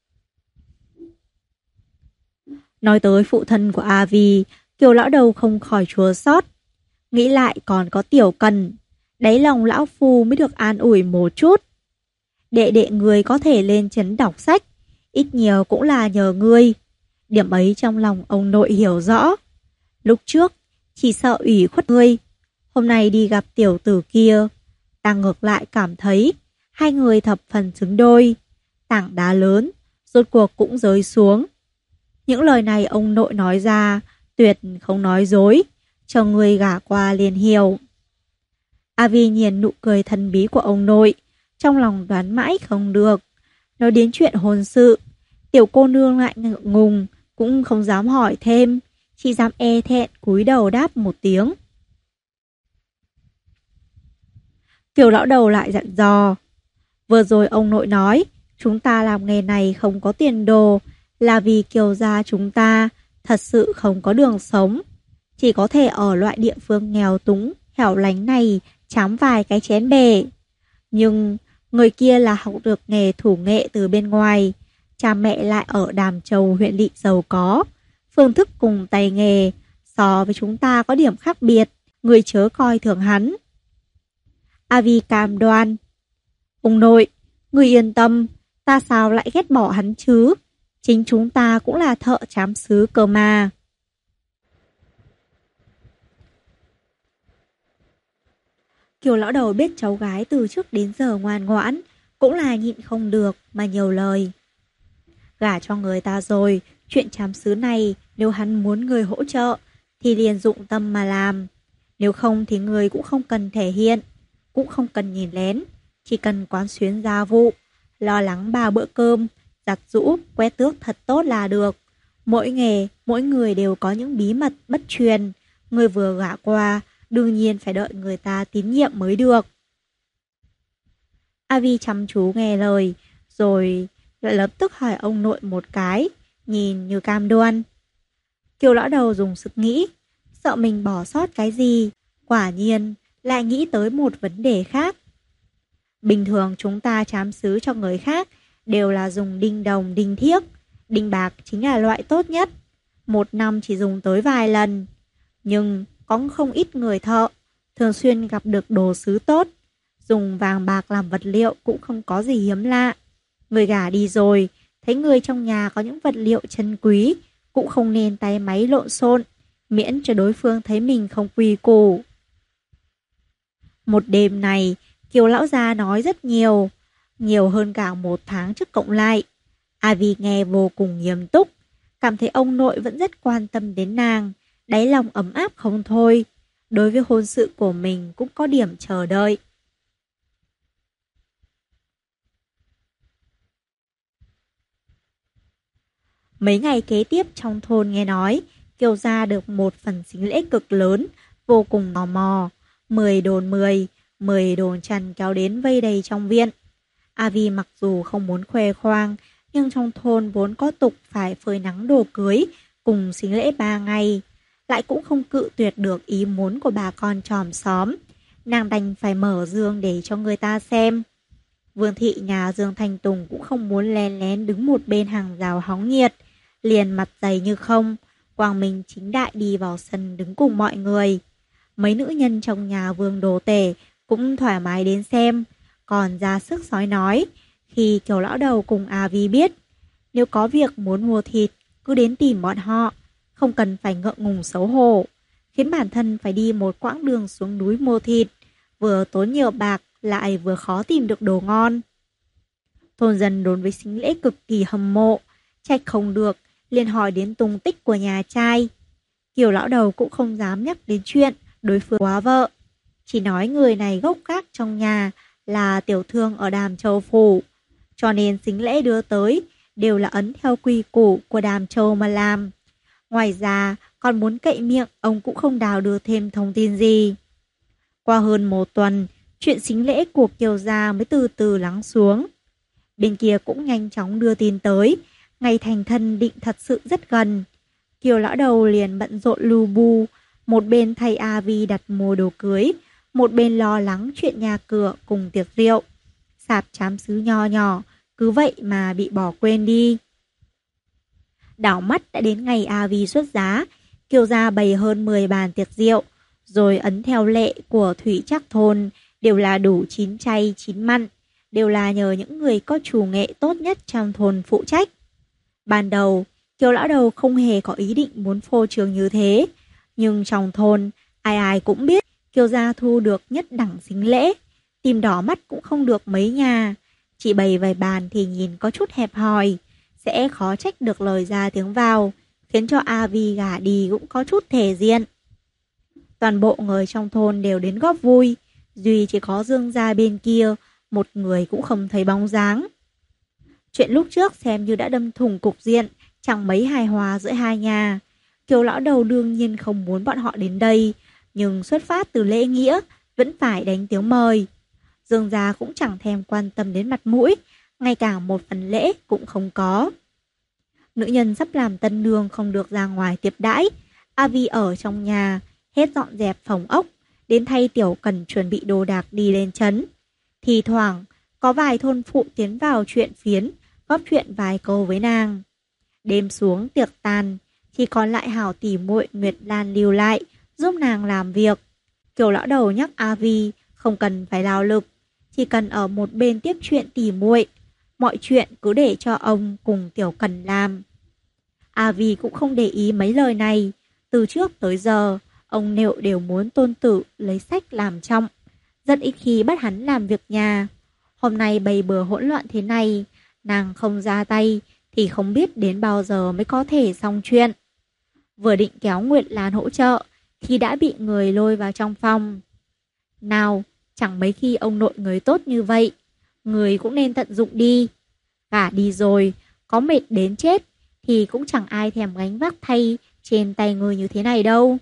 Nói tới phụ thân của A Vi, Kiều lão đầu không khỏi chua xót. Nghĩ lại còn có Tiểu Cần, đáy lòng lão phu mới được an ủi một chút. Đệ đệ người có thể lên trấn đọc sách, ít nhiều cũng là nhờ ngươi. Điểm ấy trong lòng ông nội hiểu rõ. Lúc trước chỉ sợ ủy khuất ngươi, hôm nay đi gặp tiểu tử kia, ta ngược lại cảm thấy hai người thập phần xứng đôi. Tảng đá lớn rốt cuộc cũng rơi xuống. Những lời này ông nội nói ra tuyệt không nói dối, cho người gả qua liền hiểu. A Vi nhìn nụ cười thân bí của ông nội, trong lòng đoán mãi không được. Nói đến chuyện hôn sự, tiểu cô nương lại ngượng ngùng, cũng không dám hỏi thêm, chỉ dám e thẹn cúi đầu đáp một tiếng. Kiều lão đầu lại dặn dò. Vừa rồi ông nội nói, chúng ta làm nghề này không có tiền đồ, là vì Kiều gia chúng ta thật sự không có đường sống. Chỉ có thể ở loại địa phương nghèo túng, hẻo lánh này chám vài cái chén bể. Nhưng người kia là học được nghề thủ nghệ từ bên ngoài, Cha mẹ lại ở Đàm Châu huyện lỵ giàu có, phương thức cùng tay nghề so với chúng ta có điểm khác biệt, người chớ coi thường hắn. A Vi cam đoan. Ông nội, người yên tâm, ta sao lại ghét bỏ hắn chứ? Chính chúng ta cũng là thợ trám sứ cơ mà. Kiều lão đầu biết cháu gái từ trước đến giờ ngoan ngoãn, cũng là nhịn không được mà nhiều lời. Gả cho người ta rồi, chuyện trám sứ này nếu hắn muốn người hỗ trợ thì liền dụng tâm mà làm. Nếu không thì người cũng không cần thể hiện, cũng không cần nhìn lén, chỉ cần quán xuyến gia vụ, lo lắng 3 bữa cơm, giặt giũ, quét tước thật tốt là được. Mỗi nghề, mỗi người đều có những bí mật bất truyền, người vừa gả qua, đương nhiên phải đợi người ta tín nhiệm mới được. A Vi chăm chú nghe lời, rồi lại lập tức hỏi ông nội một cái, nhìn như cam đoan. Kiều lão đầu dùng sức nghĩ, sợ mình bỏ sót cái gì, quả nhiên lại nghĩ tới một vấn đề khác. Bình thường chúng ta trám sứ cho người khác đều là dùng đinh đồng, đinh thiếc, đinh bạc chính là loại tốt nhất, 1 năm chỉ dùng tới vài lần. Nhưng có không ít người thợ thường xuyên gặp được đồ sứ tốt, dùng vàng bạc làm vật liệu cũng không có gì hiếm lạ. Người gả đi rồi, thấy người trong nhà có những vật liệu chân quý, cũng không nên tay máy lộn xộn, miễn cho đối phương thấy mình không quy củ. Một đêm này, Kiều lão gia nói rất nhiều, nhiều hơn cả 1 tháng trước cộng lại. A Vi nghe vô cùng nghiêm túc, cảm thấy ông nội vẫn rất quan tâm đến nàng, đáy lòng ấm áp không thôi. Đối với hôn sự của mình cũng có điểm chờ đợi. Mấy ngày kế tiếp trong thôn nghe nói, Kiều gia được một phần sính lễ cực lớn, vô cùng tò mò. 10 đồn 10 đồn trần kéo đến vây đầy trong viện. A Vi mặc dù không muốn khoe khoang, nhưng trong thôn vốn có tục phải phơi nắng đồ cưới, cùng sính lễ 3 ngày. Lại cũng không cự tuyệt được ý muốn của bà con chòm xóm. Nàng đành phải mở giường để cho người ta xem. Vương thị nhà Dương Thanh Tùng cũng không muốn lén lén đứng một bên hàng rào hóng nhiệt, liền mặt dày như không, quang minh chính đại đi vào sân đứng cùng mọi người. Mấy nữ nhân trong nhà Vương Đồ Tể cũng thoải mái đến xem, còn ra sức sói nói. Khi Kiều lão đầu cùng A Vi biết, nếu có việc muốn mua thịt, cứ đến tìm bọn họ, không cần phải ngượng ngùng xấu hổ, khiến bản thân phải đi một quãng đường xuống núi mua thịt, vừa tốn nhiều bạc lại vừa khó tìm được đồ ngon. Thôn dân đối với sính lễ cực kỳ hâm mộ, trách không được, liền hỏi đến tung tích của nhà trai. Kiều lão đầu cũng không dám nhắc đến chuyện đối phương quá vợ, chỉ nói người này gốc gác trong nhà là tiểu thương ở Đàm Châu phủ, cho nên sính lễ đưa tới đều là ấn theo quy củ của Đàm Châu mà làm. Ngoài ra, còn muốn cậy miệng, ông cũng không đào đưa thêm thông tin gì. Qua hơn 1 tuần, chuyện sính lễ của Kiều gia mới từ từ lắng xuống. Bên kia cũng nhanh chóng đưa tin tới, ngày thành thân định thật sự rất gần. Kiều lão đầu liền bận rộn lu bu, một bên thay A Vi đặt mua đồ cưới, một bên lo lắng chuyện nhà cửa cùng tiệc rượu. Sạp trám sứ nho nhỏ, cứ vậy mà bị bỏ quên đi. Đảo mắt đã đến ngày A Vi xuất giá, Kiều gia bày hơn 10 bàn tiệc rượu, rồi ấn theo lệ của Thủy Trắc thôn, đều là đủ 9 chay 9 mặn, đều là nhờ những người có chủ nghệ tốt nhất trong thôn phụ trách. Ban đầu, Kiều lão đầu không hề có ý định muốn phô trương như thế, nhưng trong thôn, ai ai cũng biết Kiều gia thu được nhất đẳng sính lễ, tìm đỏ mắt cũng không được mấy nhà, chỉ bày vài bàn thì nhìn có chút hẹp hòi, sẽ khó trách được lời ra tiếng vào, khiến cho A Vi gả đi cũng có chút thể diện. Toàn bộ người trong thôn đều đến góp vui, duy chỉ có Dương gia bên kia, một người cũng không thấy bóng dáng. Chuyện lúc trước xem như đã đâm thủng cục diện, chẳng mấy hài hòa giữa hai nhà. Kiều lão đầu đương nhiên không muốn bọn họ đến đây, nhưng xuất phát từ lễ nghĩa, vẫn phải đánh tiếng mời. Dương gia cũng chẳng thèm quan tâm đến mặt mũi, ngay cả một phần lễ cũng không có. Nữ nhân sắp làm tân nương không được ra ngoài tiếp đãi, A Vi ở trong nhà, hết dọn dẹp phòng ốc, đến thay Tiểu Cần chuẩn bị đồ đạc đi lên trấn. Thì thoảng, có vài thôn phụ tiến vào chuyện phiến, góp chuyện vài câu với nàng. Đêm xuống tiệc tàn, chỉ còn lại Hảo tỉ muội Nguyệt Lan lưu lại, giúp nàng làm việc. Kiều lão đầu nhắc A Vi không cần phải lao lực, chỉ cần ở một bên tiếp chuyện tỉ muội, mọi chuyện cứ để cho ông cùng Tiểu Cần làm. A Vi cũng không để ý mấy lời này, từ trước tới giờ, ông Nệu đều muốn tôn tử lấy sách làm trọng, rất ít khi bắt hắn làm việc nhà. Hôm nay bày bừa hỗn loạn thế này, nàng không ra tay thì không biết đến bao giờ mới có thể xong chuyện. Vừa định kéo Nguyệt Lan hỗ trợ thì đã bị người lôi vào trong phòng. Nào, chẳng mấy khi ông nội người tốt như vậy, người cũng nên tận dụng đi. Gả đi rồi, có mệt đến chết thì cũng chẳng ai thèm gánh vác thay trên tay người như thế này đâu.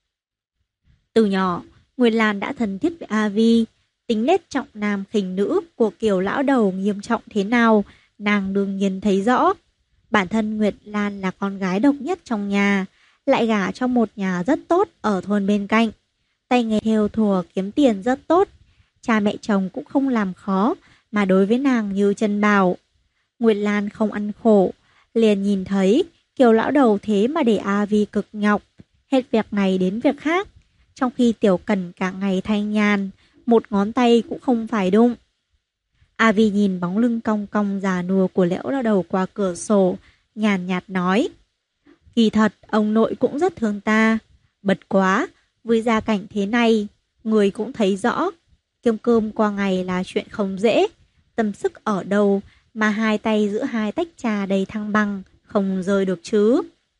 Từ nhỏ, Nguyệt Lan đã thân thiết với A Vi, tính nết trọng nam khinh nữ của Kiều lão đầu nghiêm trọng thế nào, nàng đương nhiên thấy rõ. Bản thân Nguyệt Lan là con gái độc nhất trong nhà, lại gả cho một nhà rất tốt ở thôn bên cạnh. Tay nghề thêu thùa kiếm tiền rất tốt, cha mẹ chồng cũng không làm khó mà đối với nàng như chân bảo. Nguyệt Lan không ăn khổ, liền nhìn thấy Kiều lão đầu thế mà để A Vi cực nhọc, hết việc này đến việc khác, trong khi Tiểu Cần cả ngày thanh nhàn, một ngón tay cũng không phải đụng. A Vi nhìn bóng lưng cong cong già nua của lão lão đầu qua cửa sổ, nhàn nhạt nói: kỳ thật ông nội cũng rất thương ta, bật quá, với gia cảnh thế này, người cũng thấy rõ, kiếm cơm qua ngày là chuyện không dễ, tâm sức ở đâu mà hai tay giữ hai tách trà đầy thăng bằng, không rơi được chứ.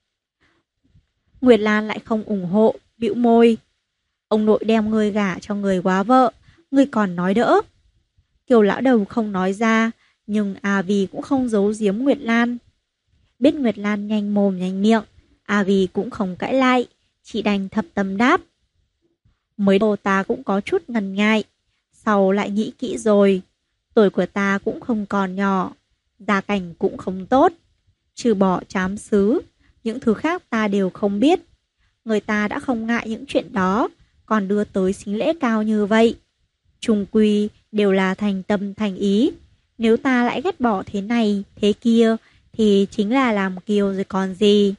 Nguyệt Lan lại không ủng hộ, bĩu môi: ông nội đem người gả cho người quá vợ, người còn nói đỡ. Kiều lão đầu không nói ra, nhưng A Vi cũng không giấu giếm Nguyệt Lan. Biết Nguyệt Lan nhanh mồm nhanh miệng, A Vi cũng không cãi lại, chỉ đành thập tâm đáp. Mới đầu ta cũng có chút ngần ngại, sau lại nghĩ kỹ rồi, tuổi của ta cũng không còn nhỏ, gia cảnh cũng không tốt, trừ bỏ trám xứ, những thứ khác ta đều không biết. Người ta đã không ngại những chuyện đó, còn đưa tới sính lễ cao như vậy. Chung quy đều là thành tâm thành ý, nếu ta lại ghét bỏ thế này, thế kia, thì chính là làm kiều rồi còn gì.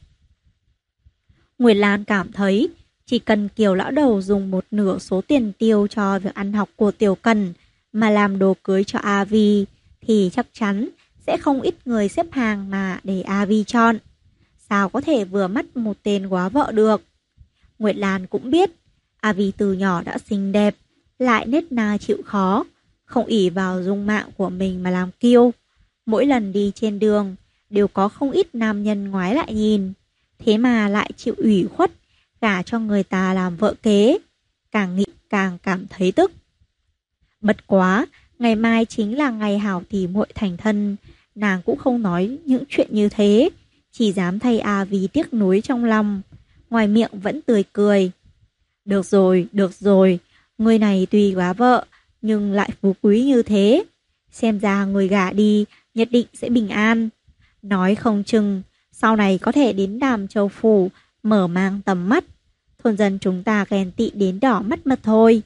Nguyệt Lan cảm thấy chỉ cần Kiều lão đầu dùng một nửa số tiền tiêu cho việc ăn học của Tiểu Cần mà làm đồ cưới cho A Vi thì chắc chắn sẽ không ít người xếp hàng mà để A Vi chọn. Sao có thể vừa mắt một tên quá vợ được. Nguyệt Lan cũng biết A Vi từ nhỏ đã xinh đẹp, lại nết na chịu khó, không ỷ vào dung mạo của mình mà làm kiêu. Mỗi lần đi trên đường đều có không ít nam nhân ngoái lại nhìn, thế mà lại chịu ủy khuất gả cho người ta làm vợ kế. Càng nghĩ càng cảm thấy tức. Bất quá, ngày mai chính là ngày Hảo tỷ muội thành thân, nàng cũng không nói những chuyện như thế, chỉ dám thay A Vi tiếc nuối trong lòng, ngoài miệng vẫn tươi cười. Được rồi, người này tuy quá vợ, nhưng lại phú quý như thế, xem ra người gả đi nhất định sẽ bình an. Nói không chừng sau này có thể đến Đàm Châu phủ mở mang tầm mắt, thôn dân chúng ta ghen tị đến đỏ mắt mật thôi.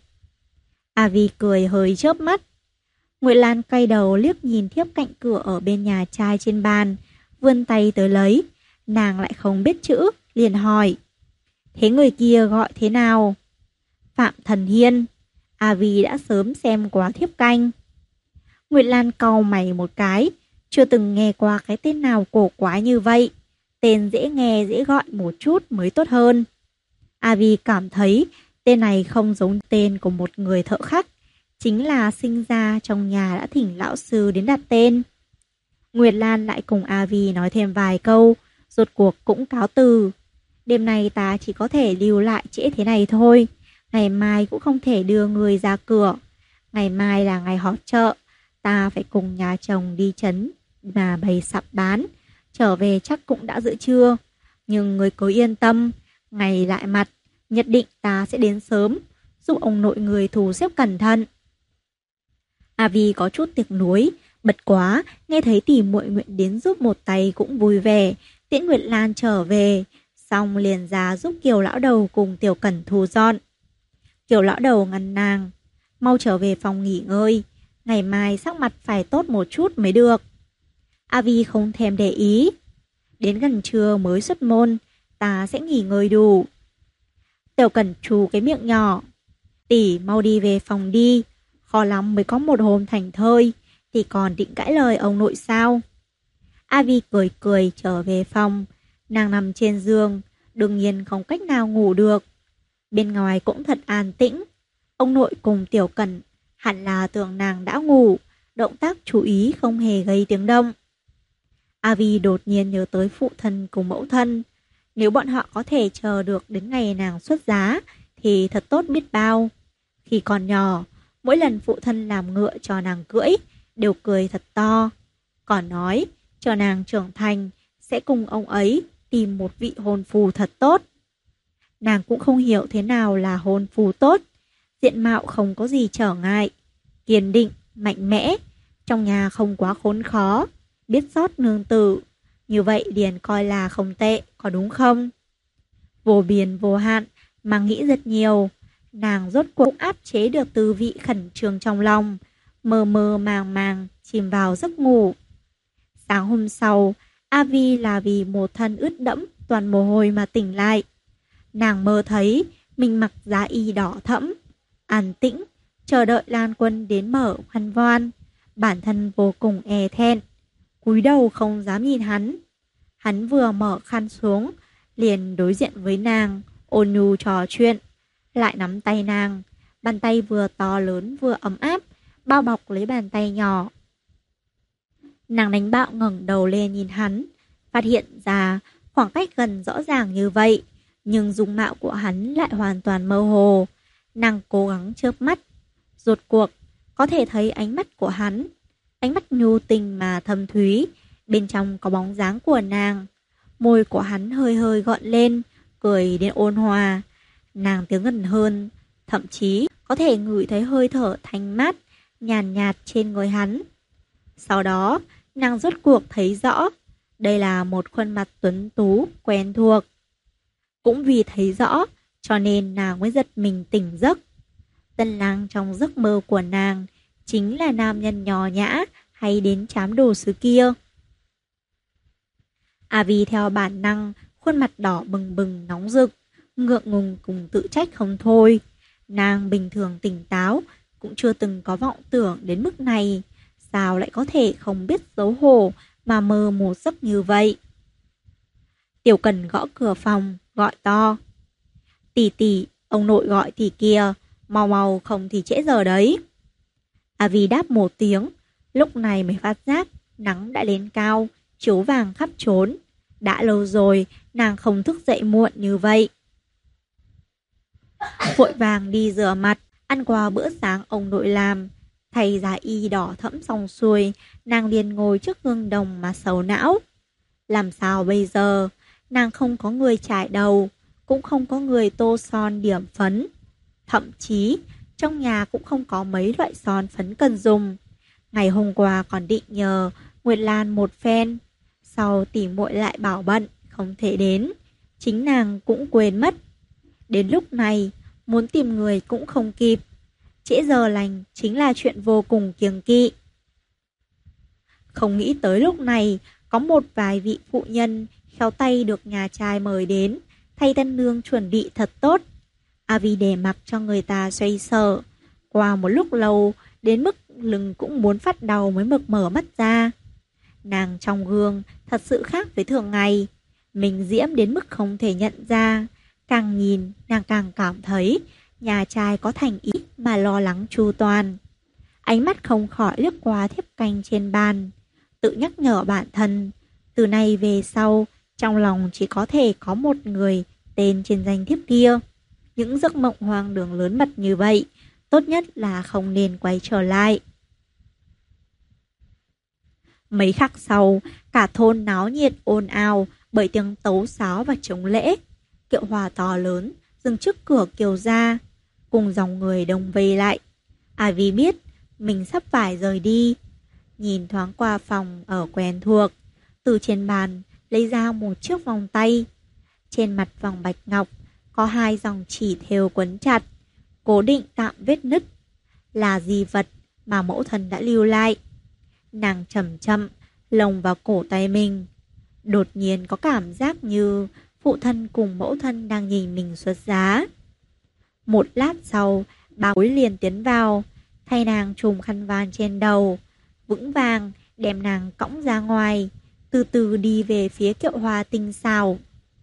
A Vi cười hơi chớp mắt. Nguyệt Lan quay đầu liếc nhìn thiếp cạnh cửa ở bên nhà trai trên bàn, vươn tay tới lấy. Nàng lại không biết chữ, liền hỏi: thế người kia gọi thế nào? Phạm Thần Hiên. A Vi đã sớm xem qua thiếp canh. Nguyệt Lan cau mày một cái, chưa từng nghe qua cái tên nào cổ quái như vậy. Tên dễ nghe dễ gọi một chút mới tốt hơn. A Vi cảm thấy tên này không giống tên của một người thợ khắc, chính là sinh ra trong nhà đã thỉnh lão sư đến đặt tên. Nguyệt Lan lại cùng A Vi nói thêm vài câu, rốt cuộc cũng cáo từ. Đêm nay ta chỉ có thể lưu lại trễ thế này thôi, ngày mai cũng không thể đưa người ra cửa. Ngày mai là ngày họp chợ, ta phải cùng nhà chồng đi trấn mà bày sạp bán, trở về chắc cũng đã giữa trưa. Nhưng người cứ yên tâm, ngày lại mặt, nhất định ta sẽ đến sớm, giúp ông nội người thu xếp cẩn thận. A Vi có chút tiếc nuối, bật quá, nghe thấy tỷ muội nguyện đến giúp một tay cũng vui vẻ, tiễn Nguyệt Lan trở về, xong liền ra giúp Kiều lão đầu cùng Tiểu Cẩn thu dọn. Kiều lão đầu ngăn nàng: mau trở về phòng nghỉ ngơi, ngày mai sắc mặt phải tốt một chút mới được. Avi không thèm để ý. Đến gần trưa mới xuất môn, ta sẽ nghỉ ngơi đủ. Tiểu Cẩn trù cái miệng nhỏ. Tỷ mau đi về phòng đi, khó lắm mới có một hôm thảnh thơi, thì còn định cãi lời ông nội sao? Avi cười cười trở về phòng, nàng nằm trên giường, đương nhiên không cách nào ngủ được. Bên ngoài cũng thật an tĩnh, ông nội cùng Tiểu Cẩn hẳn là tưởng nàng đã ngủ, động tác chú ý không hề gây tiếng động. Avi đột nhiên nhớ tới phụ thân cùng mẫu thân, nếu bọn họ có thể chờ được đến ngày nàng xuất giá thì thật tốt biết bao. Khi còn nhỏ, mỗi lần phụ thân làm ngựa cho nàng cưỡi đều cười thật to, còn nói cho nàng trưởng thành sẽ cùng ông ấy tìm một vị hôn phu thật tốt. Nàng cũng không hiểu thế nào là hôn phu tốt, diện mạo không có gì trở ngại, kiên định, mạnh mẽ, trong nhà không quá khốn khó, biết rót nương tử, như vậy liền coi là không tệ, có đúng không? Vô biên vô hạn mà nghĩ rất nhiều, nàng rốt cuộc cũng áp chế được tư vị khẩn trương trong lòng, mơ mơ màng màng chìm vào giấc ngủ. Sáng hôm sau, Avi là vì một thân ướt đẫm toàn mồ hôi mà tỉnh lại. Nàng mơ thấy mình mặc giá y đỏ thẫm, an tĩnh, chờ đợi Lan Quân đến mở khăn voan. Bản thân vô cùng e thẹn, cúi đầu không dám nhìn hắn. Hắn vừa mở khăn xuống, liền đối diện với nàng, ôn nhu trò chuyện, lại nắm tay nàng. Bàn tay vừa to lớn vừa ấm áp, bao bọc lấy bàn tay nhỏ. Nàng đánh bạo ngẩng đầu lên nhìn hắn, phát hiện ra khoảng cách gần rõ ràng như vậy, nhưng dung mạo của hắn lại hoàn toàn mơ hồ. Nàng cố gắng chớp mắt, rốt cuộc có thể thấy ánh mắt của hắn, ánh mắt nhu tình mà thâm thúy, bên trong có bóng dáng của nàng. Môi của hắn hơi hơi gọn lên, cười đến ôn hòa. Nàng tiến gần hơn, thậm chí có thể ngửi thấy hơi thở thanh mát, nhàn nhạt trên người hắn. Sau đó, nàng rốt cuộc thấy rõ, đây là một khuôn mặt tuấn tú, quen thuộc. Cũng vì thấy rõ, cho nên nàng mới giật mình tỉnh giấc. Tân lang trong giấc mơ của nàng chính là nam nhân nhỏ nhã hay đến trám đồ sứ kia. Avi theo bản năng, khuôn mặt đỏ bừng bừng nóng rực, ngượng ngùng cùng tự trách không thôi. Nàng bình thường tỉnh táo, cũng chưa từng có vọng tưởng đến mức này, sao lại có thể không biết xấu hổ mà mơ một giấc như vậy. Tiểu Cần gõ cửa phòng, gọi to. Tỷ tỷ, ông nội gọi tỷ kia, mau mau không thì trễ giờ đấy. Avi đáp một tiếng, lúc này mới phát giác nắng đã lên cao, chiếu vàng khắp trốn. Đã lâu rồi nàng không thức dậy muộn như vậy. Vội vàng đi rửa mặt, ăn qua bữa sáng ông nội làm. Thay giá y đỏ thẫm xong xuôi, nàng liền ngồi trước gương đồng mà sầu não. Làm sao bây giờ? Nàng không có người chải đầu, cũng không có người tô son điểm phấn. Thậm chí, trong nhà cũng không có mấy loại son phấn cần dùng. Ngày hôm qua còn định nhờ Nguyệt Lan một phen, sau tỉ muội lại bảo bận, không thể đến. Chính nàng cũng quên mất. Đến lúc này, muốn tìm người cũng không kịp. Trễ giờ lành chính là chuyện vô cùng kiêng kỵ. Không nghĩ tới lúc này, có một vài vị phụ nhân khéo tay được nhà trai mời đến, thay tân nương chuẩn bị thật tốt. Avi để mặc cho người ta xoay sở. Qua một lúc lâu, đến mức lưng cũng muốn phát đau mới mở mắt ra. Nàng trong gương thật sự khác với thường ngày. Mình diễm đến mức không thể nhận ra. Càng nhìn, nàng càng cảm thấy nhà trai có thành ý mà lo lắng chu toàn. Ánh mắt không khỏi lướt qua thiếp canh trên bàn, tự nhắc nhở bản thân, từ nay về sau, trong lòng chỉ có thể có một người tên trên danh thiếp kia. Những giấc mộng hoang đường lớn mật như vậy, tốt nhất là không nên quay trở lại. Mấy khắc sau, cả thôn náo nhiệt ồn ào bởi tiếng tấu sáo và trống lễ. Kiệu hòa to lớn dừng trước cửa Kiều gia, cùng dòng người đông vây lại. Ivy biết mình sắp phải rời đi, nhìn thoáng qua phòng ở quen thuộc, từ trên bàn lấy ra một chiếc vòng tay. Trên mặt vòng bạch ngọc có hai dòng chỉ thêu quấn chặt, cố định tạm vết nứt, là di vật mà mẫu thân đã lưu lại. Nàng chậm chậm lồng vào cổ tay mình. Đột nhiên có cảm giác như phụ thân cùng mẫu thân đang nhìn mình xuất giá. Một lát sau, bà Mối liền tiến vào, thay nàng trùm khăn van trên đầu, vững vàng đem nàng cõng ra ngoài, từ từ đi về phía Kiệu Hoa tinh xảo.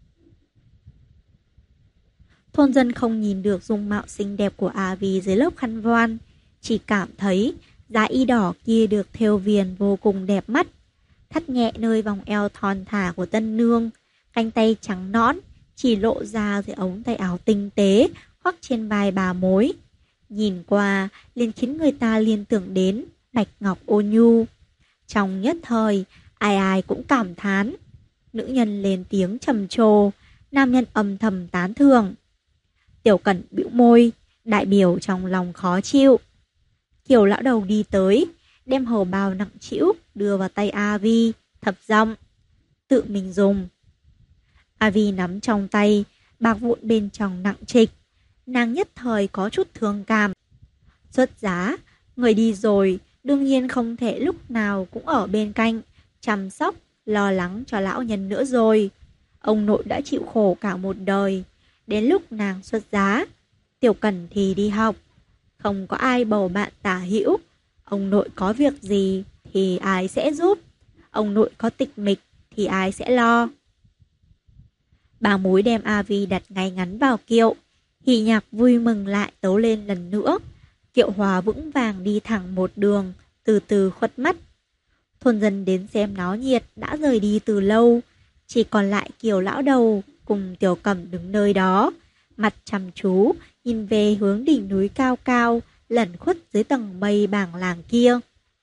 Thôn dân không nhìn được dung mạo xinh đẹp của A Vi dưới lớp khăn voan, chỉ cảm thấy giá y đỏ kia được thêu viền vô cùng đẹp mắt, thắt nhẹ nơi vòng eo thon thả của tân nương, cánh tay trắng nõn chỉ lộ ra dưới ống tay áo tinh tế khoác trên vai bà Mối. Nhìn qua liền khiến người ta liên tưởng đến bạch ngọc ôn nhu. Trong nhất thời, ai ai cũng cảm thán. Nữ nhân lên tiếng trầm trồ, nam nhân âm thầm tán thưởng. Tiểu Cẩn bĩu môi, đại biểu trong lòng khó chịu. Kiều lão đầu đi tới, đem hầu bào nặng trĩu đưa vào tay A Vi, thấp giọng: "Tự mình dùng." A Vi nắm trong tay, bạc vụn bên trong nặng trịch, nàng nhất thời có chút thương cảm. Xuất giá, người đi rồi, đương nhiên không thể lúc nào cũng ở bên cạnh, chăm sóc, lo lắng cho lão nhân nữa rồi. Ông nội đã chịu khổ cả một đời, đến lúc nàng xuất giá, Tiểu Cẩn thì đi học, không có ai bầu bạn tả hữu. Ông nội có việc gì thì ai sẽ giúp, ông nội có tịch mịch thì ai sẽ lo. Bà Mối đem A Vi đặt ngay ngắn vào kiệu, hỉ nhạc vui mừng lại tấu lên lần nữa. Kiệu Hòa vững vàng đi thẳng một đường, từ từ khuất mắt. Thôn dân đến xem náo nhiệt đã rời đi từ lâu, chỉ còn lại Kiều lão đầu cùng Tiểu Cẩm đứng nơi đó, mặt chăm chú nhìn về hướng đỉnh núi cao cao lẩn khuất dưới tầng mây bảng làng kia.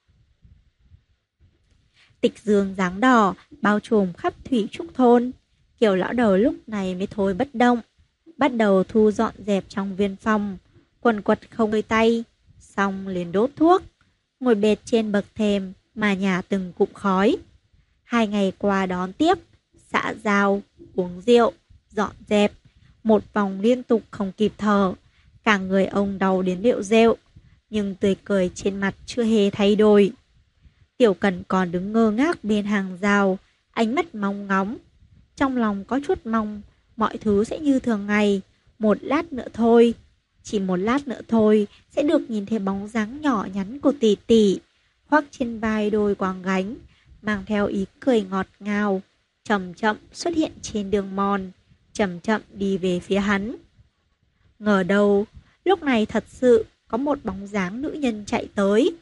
Tịch dương dáng đỏ bao trùm khắp thủy trúc thôn. Kiều lão đầu lúc này mới thôi bất động, bắt đầu thu dọn dẹp trong viên phòng, quần quật không đôi tay, xong liền đốt thuốc, ngồi bệt trên bậc thềm mà nhả từng cụm khói. 2 ngày qua đón tiếp, xã giao, uống rượu, dọn dẹp, một vòng liên tục không kịp thở, cả người ông đau đến liệu rệu, nhưng tươi cười trên mặt chưa hề thay đổi. Tiểu Cẩn còn đứng ngơ ngác bên hàng rào, ánh mắt mong ngóng, trong lòng có chút mong mọi thứ sẽ như thường ngày, một lát nữa thôi, chỉ một lát nữa thôi sẽ được nhìn thấy bóng dáng nhỏ nhắn của tỷ tỷ, khoác trên vai đôi quàng gánh, mang theo ý cười ngọt ngào, chậm chậm xuất hiện trên đường mòn, chậm chậm đi về phía hắn. Ngờ đâu, lúc này thật sự có một bóng dáng nữ nhân chạy tới.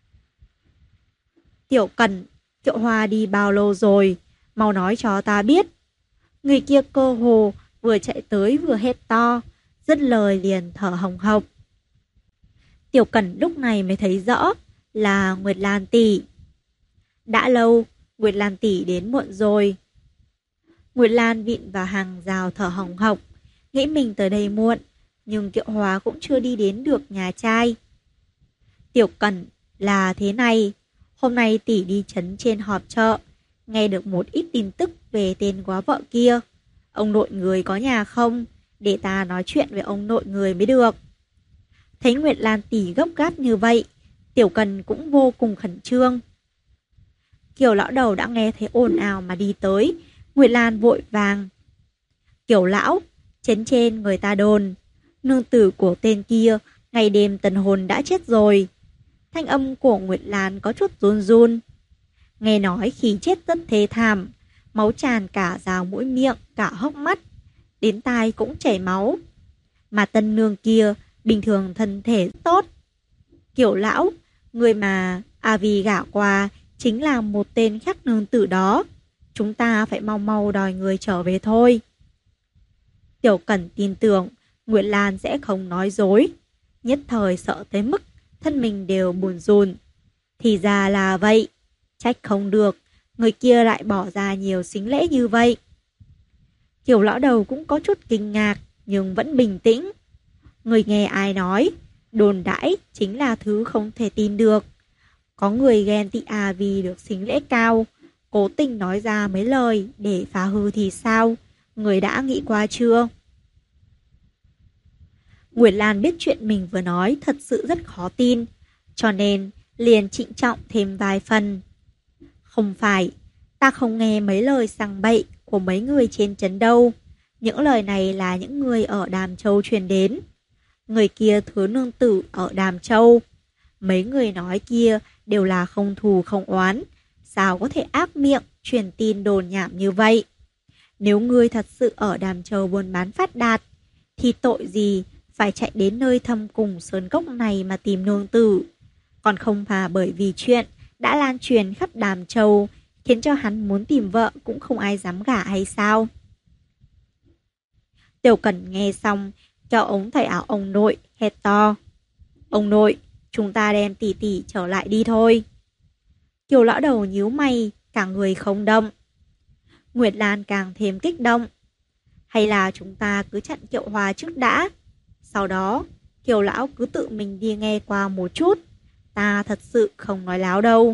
Tiểu Cẩn, Kiệu Hoa đi bao lâu rồi? Mau nói cho ta biết. Người kia cơ hồ vừa chạy tới vừa hét to, dứt lời liền thở hồng hộc. Tiểu Cẩn lúc này mới thấy rõ là Nguyệt Lan tỷ. Đã lâu, Nguyệt Lan tỷ đến muộn rồi. Nguyệt Lan vịn vào hàng rào thở hồng hộc, nghĩ mình tới đây muộn, nhưng Kiệu Hoa cũng chưa đi đến được nhà trai. Tiểu Cẩn, là thế này, hôm nay tỷ đi trấn trên họp chợ, nghe được một ít tin tức về tên góa vợ kia. Ông nội người có nhà không? Để ta nói chuyện với ông nội người mới được. Thấy Nguyệt Lan tỷ gấp gáp như vậy, Tiểu Cần cũng vô cùng khẩn trương. Kiều lão đầu đã nghe thấy ồn ào mà đi tới, Nguyệt Lan vội vàng. Kiều lão, trấn trên người ta đồn, nương tử của tên kia ngày đêm tần hồn đã chết rồi. Thanh âm của Nguyệt Lan có chút run run. Nghe nói khi chết rất thê thảm, máu tràn cả rào mũi miệng, cả hốc mắt, đến tai cũng chảy máu. Mà tân nương kia bình thường thân thể tốt. Kiều lão, người mà A Vi gả qua chính là một tên khác nương tử đó. Chúng ta phải mau mau đòi người trở về thôi. Tiểu Cẩn tin tưởng Nguyệt Lan sẽ không nói dối, nhất thời sợ tới mức thân mình đều buồn rùn. Thì ra là vậy, trách không được, người kia lại bỏ ra nhiều sính lễ như vậy. Kiều lão đầu cũng có chút kinh ngạc, nhưng vẫn bình tĩnh. Người nghe ai nói, đồn đãi chính là thứ không thể tin được. Có người ghen tị A Vi được sính lễ cao, cố tình nói ra mấy lời để phá hư thì sao? Người đã nghĩ qua chưa? Nguyệt Lan biết chuyện mình vừa nói thật sự rất khó tin, cho nên liền trịnh trọng thêm vài phần. Không phải, ta không nghe mấy lời sằng bậy của mấy người trên trấn đâu. Những lời này là những người ở Đàm Châu truyền đến. Người kia thứ nương tử ở Đàm Châu. Mấy người nói kia đều là không thù không oán. Sao có thể ác miệng truyền tin đồn nhảm như vậy? Nếu ngươi thật sự ở Đàm Châu buôn bán phát đạt, thì tội gì phải chạy đến nơi thâm cùng sơn cốc này mà tìm nương tử? Còn không phải bởi vì chuyện đã lan truyền khắp Đàm Châu, khiến cho hắn muốn tìm vợ cũng không ai dám gả hay sao? Tiểu Cẩn nghe xong, kéo ống tay áo ông nội, hét to. Ông nội, chúng ta đem tỷ tỷ trở lại đi thôi. Kiều lão đầu nhíu mày, cả người không động. Nguyệt Lan càng thêm kích động. Hay là chúng ta cứ chặn Kiệu Hòa trước đã. Sau đó, Kiều lão cứ tự mình đi nghe qua một chút. Ta thật sự không nói láo đâu.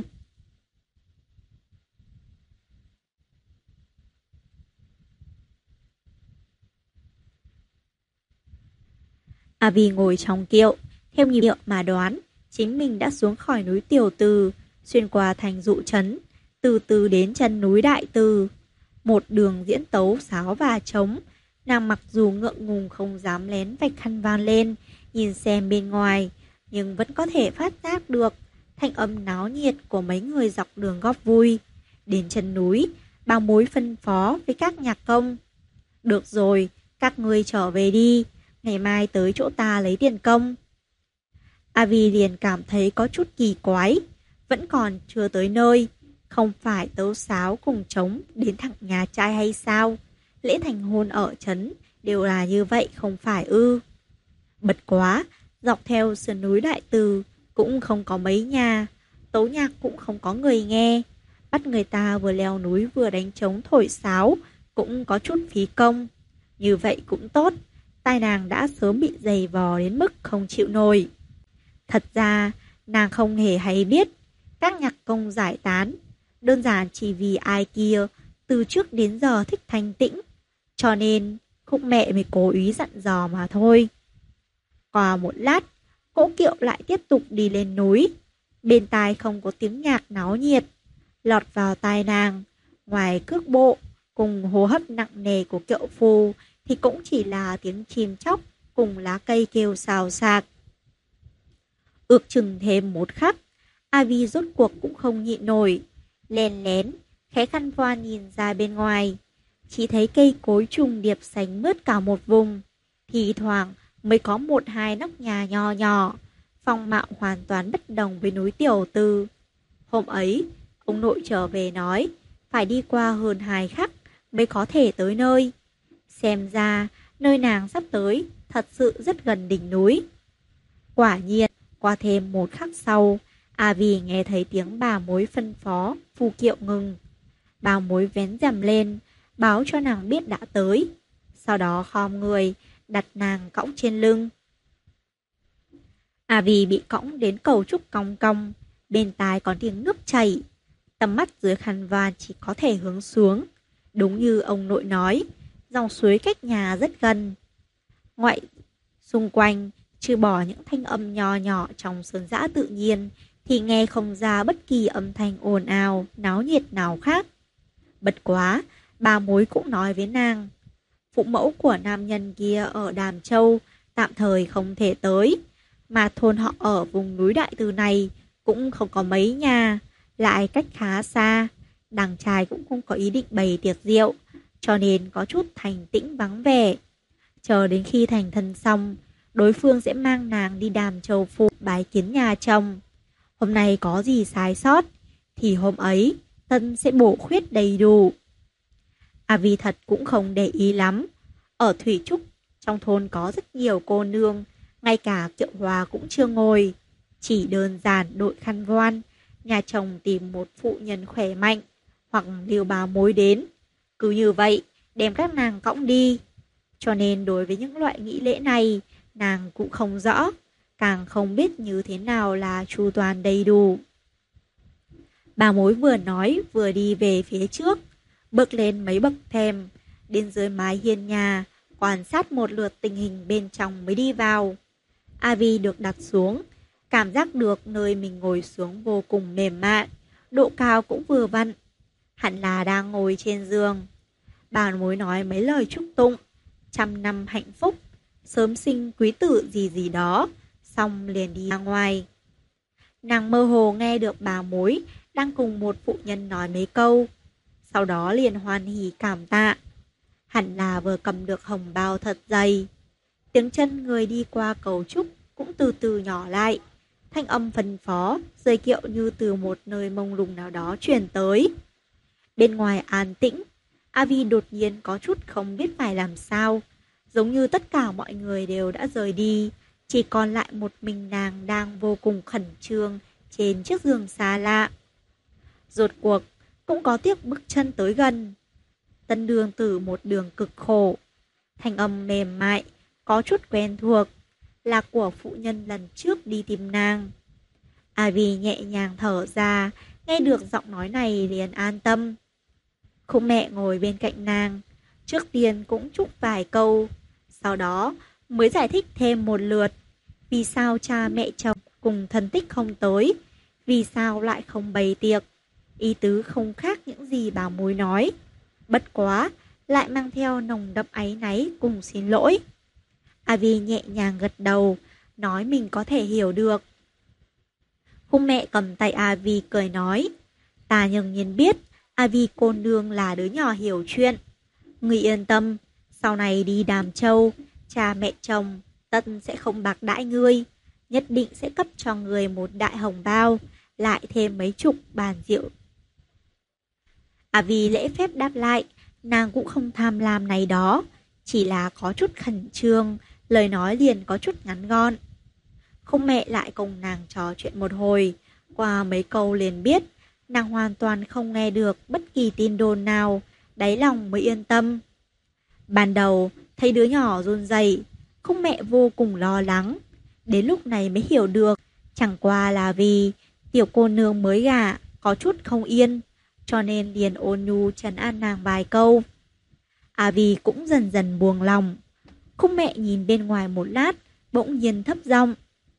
A Vi ngồi trong kiệu, theo nhịp điệu mà đoán, chính mình đã xuống khỏi núi Tiểu Từ, xuyên qua thành Dụ Trấn, từ từ đến chân núi Đại Từ. Một đường diễn tấu sáo và trống, nàng mặc dù ngượng ngùng không dám lén vạch khăn van lên, nhìn xem bên ngoài, nhưng vẫn có thể phát giác được thanh âm náo nhiệt của mấy người dọc đường góp vui. Đến chân núi, bà mối phân phó với các nhạc công. Được rồi, các ngươi trở về đi, ngày mai tới chỗ ta lấy tiền công. A Vi liền cảm thấy có chút kỳ quái, vẫn còn chưa tới nơi, không phải tấu sáo cùng trống đến thẳng nhà trai hay sao? Lễ thành hôn ở trấn đều là như vậy không phải ư? Bật quá, dọc theo sườn núi Đại Từ cũng không có mấy nhà, tấu nhạc cũng không có người nghe, bắt người ta vừa leo núi vừa đánh trống thổi sáo cũng có chút phí công. Như vậy cũng tốt, tai nàng đã sớm bị dày vò đến mức không chịu nổi. Thật ra, nàng không hề hay biết các nhạc công giải tán, đơn giản chỉ vì ai kia từ trước đến giờ thích thanh tĩnh, cho nên Khúc mẹ mới cố ý dặn dò mà thôi. Qua một lát, cỗ kiệu lại tiếp tục đi lên núi. Bên tai không có tiếng nhạc náo nhiệt, lọt vào tai nàng, ngoài cước bộ cùng hô hấp nặng nề của kiệu phu thì cũng chỉ là tiếng chim chóc cùng lá cây kêu xào xạc. Ước chừng thêm một khắc, A Vi rốt cuộc cũng không nhịn nổi, lén lén khẽ khăn voan nhìn ra bên ngoài, chỉ thấy cây cối trùng điệp xanh mướt cả một vùng, thì thoảng mới có một hai nóc nhà nho nhỏ, phong mạo hoàn toàn bất đồng với núi Tiểu Từ. Hôm ấy, ông nội trở về nói, phải đi qua hơn 2 khắc mới có thể tới nơi. Xem ra, nơi nàng sắp tới thật sự rất gần đỉnh núi. Quả nhiên, qua thêm một khắc sau, A Vi nghe thấy tiếng bà mối phân phó, phu kiệu ngừng. Bà mối vén rèm lên, báo cho nàng biết đã tới. Sau đó khom người, đặt nàng cõng trên lưng. A Vi bị cõng đến cầu trúc cong cong, bên tai có tiếng nước chảy. Tầm mắt dưới khăn van chỉ có thể hướng xuống. Đúng như ông nội nói, dòng suối cách nhà rất gần. Ngoại xung quanh, trừ bỏ những thanh âm nho nhỏ trong sơn dã tự nhiên, thì nghe không ra bất kỳ âm thanh ồn ào, náo nhiệt nào khác. Bật quá, bà mối cũng nói với nàng. Phụ mẫu của nam nhân kia ở Đàm Châu tạm thời không thể tới, mà thôn họ ở vùng núi Đại Từ này cũng không có mấy nhà, lại cách khá xa. Đàn trai cũng không có ý định bày tiệc rượu, cho nên có chút thành tĩnh vắng vẻ. Chờ đến khi thành thân xong, đối phương sẽ mang nàng đi Đàm Châu phụ bái kiến nhà chồng. Hôm nay có gì sai sót, thì hôm ấy tân sẽ bổ khuyết đầy đủ. A Vi thật cũng không để ý lắm. Ở Thủy Trúc, trong thôn có rất nhiều cô nương, ngay cả Kiệu Hòa cũng chưa ngồi. Chỉ đơn giản đội khăn voan, nhà chồng tìm một phụ nhân khỏe mạnh, hoặc liều bà mối đến. Cứ như vậy, đem các nàng cõng đi. Cho nên đối với những loại nghi lễ này, nàng cũng không rõ, càng không biết như thế nào là chu toàn đầy đủ. Bà mối vừa nói vừa đi về phía trước, bước lên mấy bậc thềm, đến dưới mái hiên nhà, quan sát một lượt tình hình bên trong mới đi vào. A Vi được đặt xuống, cảm giác được nơi mình ngồi xuống vô cùng mềm mại, độ cao cũng vừa vặn. Hẳn là đang ngồi trên giường. Bà mối nói mấy lời chúc tụng, 100 năm hạnh phúc, sớm sinh quý tử gì gì đó, xong liền đi ra ngoài. Nàng mơ hồ nghe được bà mối đang cùng một phụ nhân nói mấy câu, sau đó liền hoan hỉ cảm tạ. Hẳn là vừa cầm được hồng bao thật dày. Tiếng chân người đi qua cầu trúc cũng từ từ nhỏ lại. Thanh âm phân phó, rơi kiệu như từ một nơi mông lung nào đó truyền tới. Bên ngoài an tĩnh, Avi đột nhiên có chút không biết phải làm sao. Giống như tất cả mọi người đều đã rời đi, chỉ còn lại một mình nàng đang vô cùng khẩn trương trên chiếc giường xa lạ. Rốt cuộc, cũng có tiếc bước chân tới gần. Tân đường tử một đường cực khổ. Thanh âm mềm mại, có chút quen thuộc, là của phụ nhân lần trước đi tìm nàng. Avi nhẹ nhàng thở ra, nghe được giọng nói này liền an tâm. Khúc mẹ ngồi bên cạnh nàng, trước tiên cũng chúc vài câu, sau đó mới giải thích thêm một lượt. Vì sao cha mẹ chồng cùng thân tích không tới, vì sao lại không bày tiệc. Ý tứ không khác những gì bà mối nói. Bất quá, lại mang theo nồng đậm áy náy cùng xin lỗi. Avi nhẹ nhàng gật đầu, nói mình có thể hiểu được. Khúc mẹ cầm tay Avi cười nói, ta nhường nhiên biết Avi cô nương là đứa nhỏ hiểu chuyện. Ngươi yên tâm, sau này đi Đàm Châu, cha mẹ chồng tất sẽ không bạc đãi ngươi, nhất định sẽ cấp cho người một đại hồng bao, lại thêm mấy chục bàn rượu. Avi lễ phép đáp lại, nàng cũng không tham lam này đó, chỉ là có chút khẩn trương, lời nói liền có chút ngắn gọn. Không mẹ lại cùng nàng trò chuyện một hồi, qua mấy câu liền biết, nàng hoàn toàn không nghe được bất kỳ tin đồn nào, đáy lòng mới yên tâm. Ban đầu, thấy đứa nhỏ run rẩy, không mẹ vô cùng lo lắng, đến lúc này mới hiểu được, chẳng qua là vì tiểu cô nương mới gả, có chút không yên, cho nên liền ôn nhu trấn an nàng vài câu. Avi cũng dần dần buông lòng. Khúc mẹ nhìn bên ngoài một lát, bỗng nhiên thấp giọng.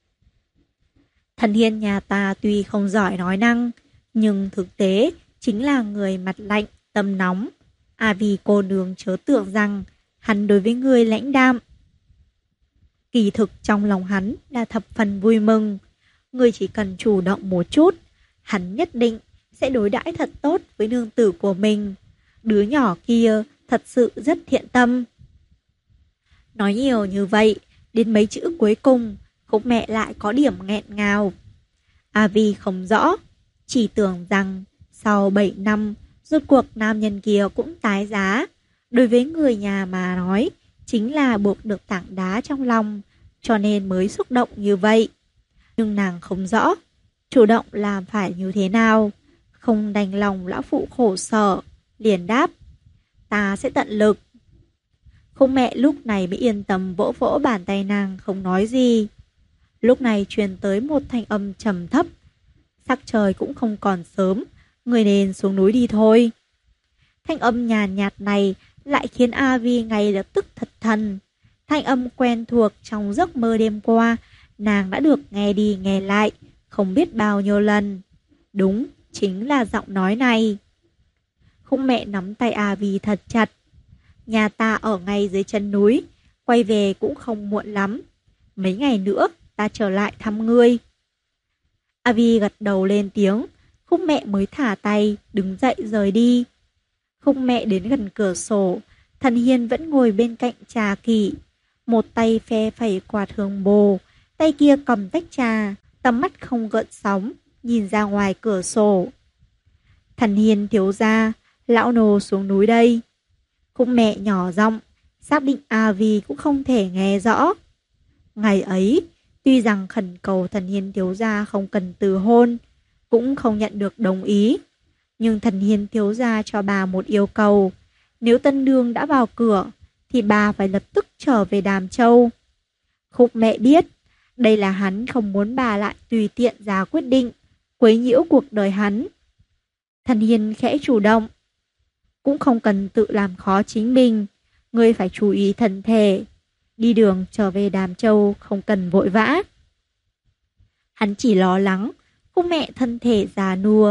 Thần hiên nhà ta tuy không giỏi nói năng, nhưng thực tế chính là người mặt lạnh, tâm nóng. Avi cô nương chớ tưởng rằng hắn đối với người lãnh đạm. Kỳ thực trong lòng hắn là thập phần vui mừng. Người chỉ cần chủ động một chút, hắn nhất định sẽ đối đãi thật tốt với nương tử của mình. Đứa nhỏ kia thật sự rất thiện tâm. Nói nhiều như vậy, đến mấy chữ cuối cùng, Khúc mẹ lại có điểm nghẹn ngào. Avi không rõ, chỉ tưởng rằng sau 7 năm, rốt cuộc nam nhân kia cũng tái giá. Đối với người nhà mà nói, chính là buộc được tảng đá trong lòng, cho nên mới xúc động như vậy. Nhưng nàng không rõ, chủ động làm phải như thế nào, không đành lòng lão phụ khổ sở, liền đáp, ta sẽ tận lực. Khúc mẹ lúc này mới yên tâm vỗ vỗ bàn tay nàng không nói gì. Lúc này truyền tới một thanh âm trầm thấp, sắc trời cũng không còn sớm, người nên xuống núi đi thôi. Thanh âm nhàn nhạt này lại khiến Avi ngay lập tức thật thần. Thanh âm quen thuộc trong giấc mơ đêm qua, nàng đã được nghe đi nghe lại, không biết bao nhiêu lần. Đúng, chính là giọng nói này. Khúc mẹ nắm tay Avi thật chặt. Nhà ta ở ngay dưới chân núi, quay về cũng không muộn lắm. Mấy ngày nữa ta trở lại thăm ngươi. Avi gật đầu lên tiếng, Khúc mẹ mới thả tay, đứng dậy rời đi. Khúc mẹ đến gần cửa sổ, Thần Hiên vẫn ngồi bên cạnh trà kỷ. Một tay phe phẩy quạt hương bồ, tay kia cầm tách trà, tầm mắt không gợn sóng, nhìn ra ngoài cửa sổ. Thần Hiên thiếu gia, lão nô xuống núi đây. Khúc mẹ nhỏ giọng, xác định Avi cũng không thể nghe rõ. Ngày ấy, tuy rằng khẩn cầu Thần Hiên thiếu gia không cần từ hôn, cũng không nhận được đồng ý. Nhưng Thần Hiên thiếu gia cho bà một yêu cầu, nếu tân nương đã vào cửa, thì bà phải lập tức trở về Đàm Châu. Khúc mẹ biết, đây là hắn không muốn bà lại tùy tiện ra quyết định, quấy nhiễu cuộc đời hắn. Thần Hiên khẽ chủ động, cũng không cần tự làm khó chính mình, ngươi phải chú ý thân thể. Đi đường trở về Đàm Châu không cần vội vã. Hắn chỉ lo lắng, Khúc mẹ thân thể già nua,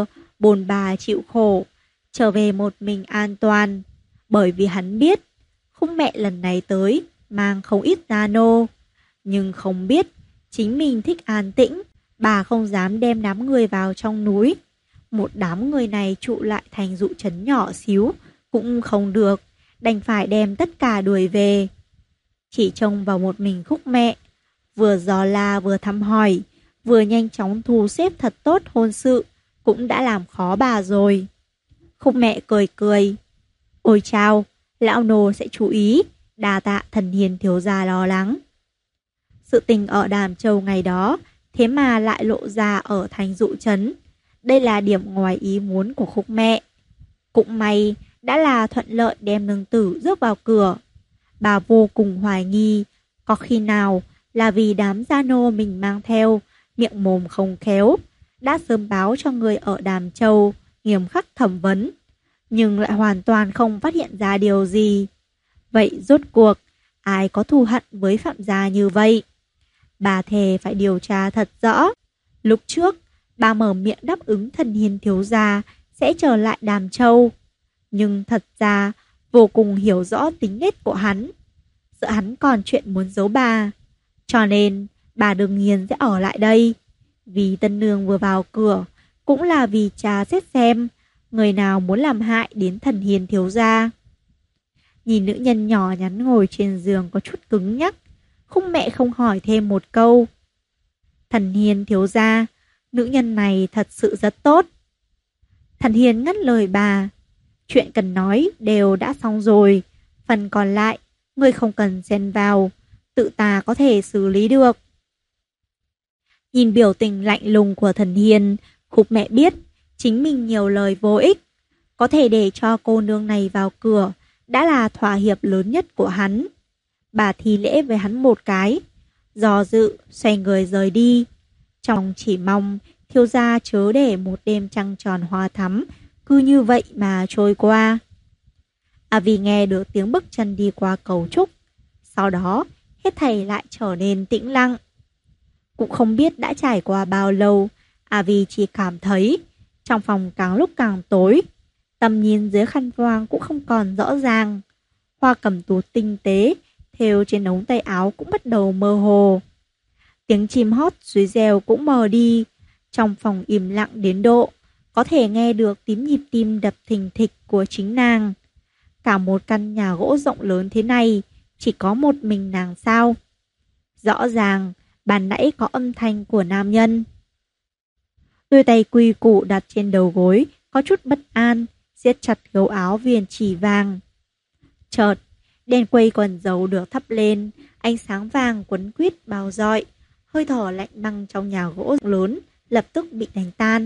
bồn bà chịu khổ, trở về một mình an toàn, bởi vì hắn biết Khúc Mẹ lần này tới mang không ít gia nô, nhưng không biết chính mình thích an tĩnh, bà không dám đem đám người vào trong núi. Một đám người này trụ lại thành dụ trấn nhỏ xíu cũng không được, đành phải đem tất cả đuổi về. Chỉ trông vào một mình Khúc Mẹ, vừa dò la vừa thăm hỏi, vừa nhanh chóng thu xếp thật tốt hôn sự, cũng đã làm khó bà rồi. Khúc Mẹ cười cười. Ôi chao, lão nô sẽ chú ý, đa tạ thần hiền thiếu gia lo lắng. Sự tình ở Đàm Châu ngày đó, thế mà lại lộ ra ở thành Dụ Trấn. Đây là điểm ngoài ý muốn của Khúc Mẹ. Cũng may đã là thuận lợi đem nương tử rước vào cửa. Bà vô cùng hoài nghi, có khi nào là vì đám gia nô mình mang theo, miệng mồm không khéo, đã sớm báo cho người ở Đàm Châu, nghiêm khắc thẩm vấn, nhưng lại hoàn toàn không phát hiện ra điều gì. Vậy rốt cuộc, ai có thù hận với Phạm gia như vậy? Bà thề phải điều tra thật rõ. Lúc trước, bà mở miệng đáp ứng thần hiền thiếu gia sẽ trở lại Đàm Châu. Nhưng thật ra, vô cùng hiểu rõ tính nết của hắn. Sợ hắn còn chuyện muốn giấu bà. Cho nên, bà đương nhiên sẽ ở lại đây. Vì tân nương vừa vào cửa, cũng là vì cha xét xem người nào muốn làm hại đến thần hiền thiếu gia. Nhìn nữ nhân nhỏ nhắn ngồi trên giường có chút cứng nhắc, Khúc Mẹ không hỏi thêm một câu. Thần hiền thiếu gia, nữ nhân này thật sự rất tốt. Thần hiền ngắt lời bà. Chuyện cần nói đều đã xong rồi, phần còn lại, ngươi không cần xen vào, tự ta có thể xử lý được. Nhìn biểu tình lạnh lùng của thần hiền, Khúc Mẹ biết chính mình nhiều lời vô ích. Có thể để cho cô nương này vào cửa đã là thỏa hiệp lớn nhất của hắn. Bà thi lễ với hắn một cái, do dự xoay người rời đi. Trong chỉ mong thiếu gia chớ để một đêm trăng tròn hoa thắm cứ như vậy mà trôi qua. Vì nghe được tiếng bước chân đi qua cầu trúc, sau đó hết thảy lại trở nên tĩnh lặng. Cũng không biết đã trải qua bao lâu, vì chỉ cảm thấy trong phòng càng lúc càng tối, tầm nhìn dưới khăn voang cũng không còn rõ ràng. Hoa cẩm tú tinh tế thêu trên ống tay áo cũng bắt đầu mơ hồ. Tiếng chim hót dưới reo cũng mờ đi. Trong phòng im lặng đến độ có thể nghe được tiếng nhịp tim đập thình thịch của chính nàng. Cả một căn nhà gỗ rộng lớn thế này, chỉ có một mình nàng sao? Rõ ràng ban nãy có âm thanh của nam nhân. Đôi tay quy củ đặt trên đầu gối có chút bất an, siết chặt gấu áo viền chỉ vàng. Chợt, đèn quây quần dầu được thắp lên, ánh sáng vàng quấn quýt bao rọi, hơi thở lạnh băng trong nhà gỗ lớn lập tức bị đánh tan.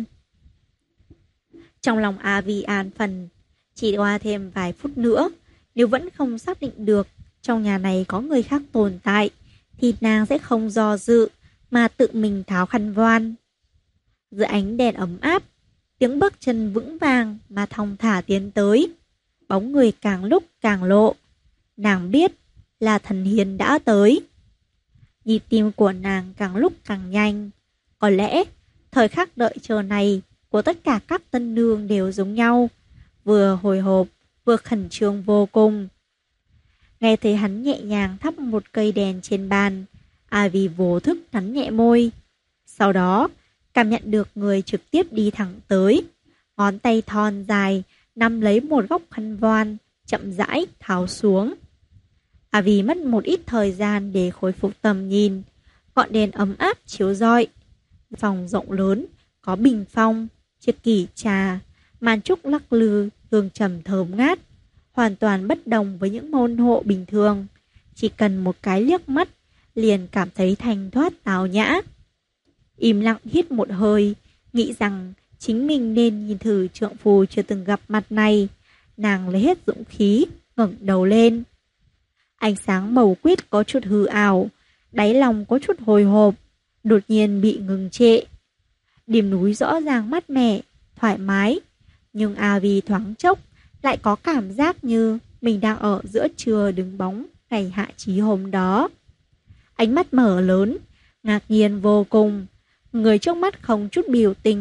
Trong lòng Vi an phần, chỉ qua thêm vài phút nữa, nếu vẫn không xác định được trong nhà này có người khác tồn tại, thì nàng sẽ không do dự mà tự mình tháo khăn voan. Giữa ánh đèn ấm áp, tiếng bước chân vững vàng mà thong thả tiến tới, bóng người càng lúc càng lộ. Nàng biết là thần hiền đã tới. Nhịp tim của nàng càng lúc càng nhanh. Có lẽ thời khắc đợi chờ này của tất cả các tân nương đều giống nhau, vừa hồi hộp vừa khẩn trương vô cùng. Nghe thấy hắn nhẹ nhàng thắp một cây đèn trên bàn, vì vô thức cắn nhẹ môi. Sau đó cảm nhận được người trực tiếp đi thẳng tới, ngón tay thon dài nắm lấy một góc khăn voan, chậm rãi tháo xuống. Vì mất một ít thời gian để khôi phục tầm nhìn, ngọn đèn ấm áp chiếu rọi. Phòng rộng lớn, có bình phong, chiếc kỷ trà, màn trúc lắc lư, hương trầm thơm ngát, hoàn toàn bất đồng với những môn hộ bình thường. Chỉ cần một cái liếc mắt, liền cảm thấy thanh thoát tào nhã. Im lặng hít một hơi, nghĩ rằng chính mình nên nhìn thử trượng phu chưa từng gặp mặt này. Nàng lấy hết dũng khí, ngẩng đầu lên. Ánh sáng màu quýt có chút hư ảo, đáy lòng có chút hồi hộp, đột nhiên bị ngừng trệ. Điểm núi rõ ràng mát mẻ, thoải mái, nhưng Vi thoáng chốc lại có cảm giác như mình đang ở giữa trưa đứng bóng ngày hạ chí hôm đó. Ánh mắt mở lớn, ngạc nhiên vô cùng. Người trước mắt không chút biểu tình,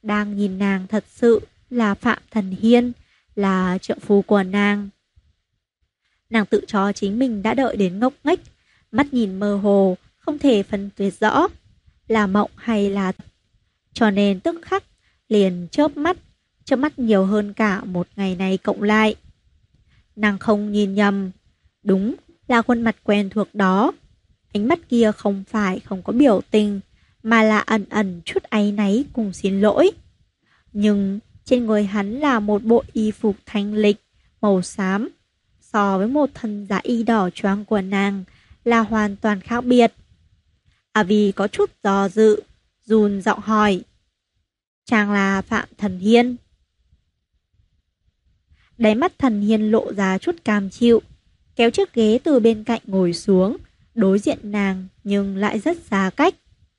đang nhìn nàng thật sự là Phạm Thần Hiên, là trợ phu của nàng. Nàng tự cho chính mình đã đợi đến ngốc nghếch, mắt nhìn mơ hồ, không thể phân biệt rõ là mộng hay là thật. Cho nên tức khắc liền chớp mắt nhiều hơn cả một ngày này cộng lại. Nàng không nhìn nhầm, đúng là khuôn mặt quen thuộc đó. Ánh mắt kia không phải không có biểu tình, mà là ẩn ẩn chút áy náy cùng xin lỗi. Nhưng trên người hắn là một bộ y phục thanh lịch, màu xám, so với một thân giá y đỏ choáng của nàng là hoàn toàn khác biệt. Vì có chút do dự, run giọng hỏi: "Chàng là Phạm Thần Hiên?" Đáy mắt Thần Hiên lộ ra chút cam chịu, kéo chiếc ghế từ bên cạnh ngồi xuống, đối diện nàng nhưng lại rất xa cách.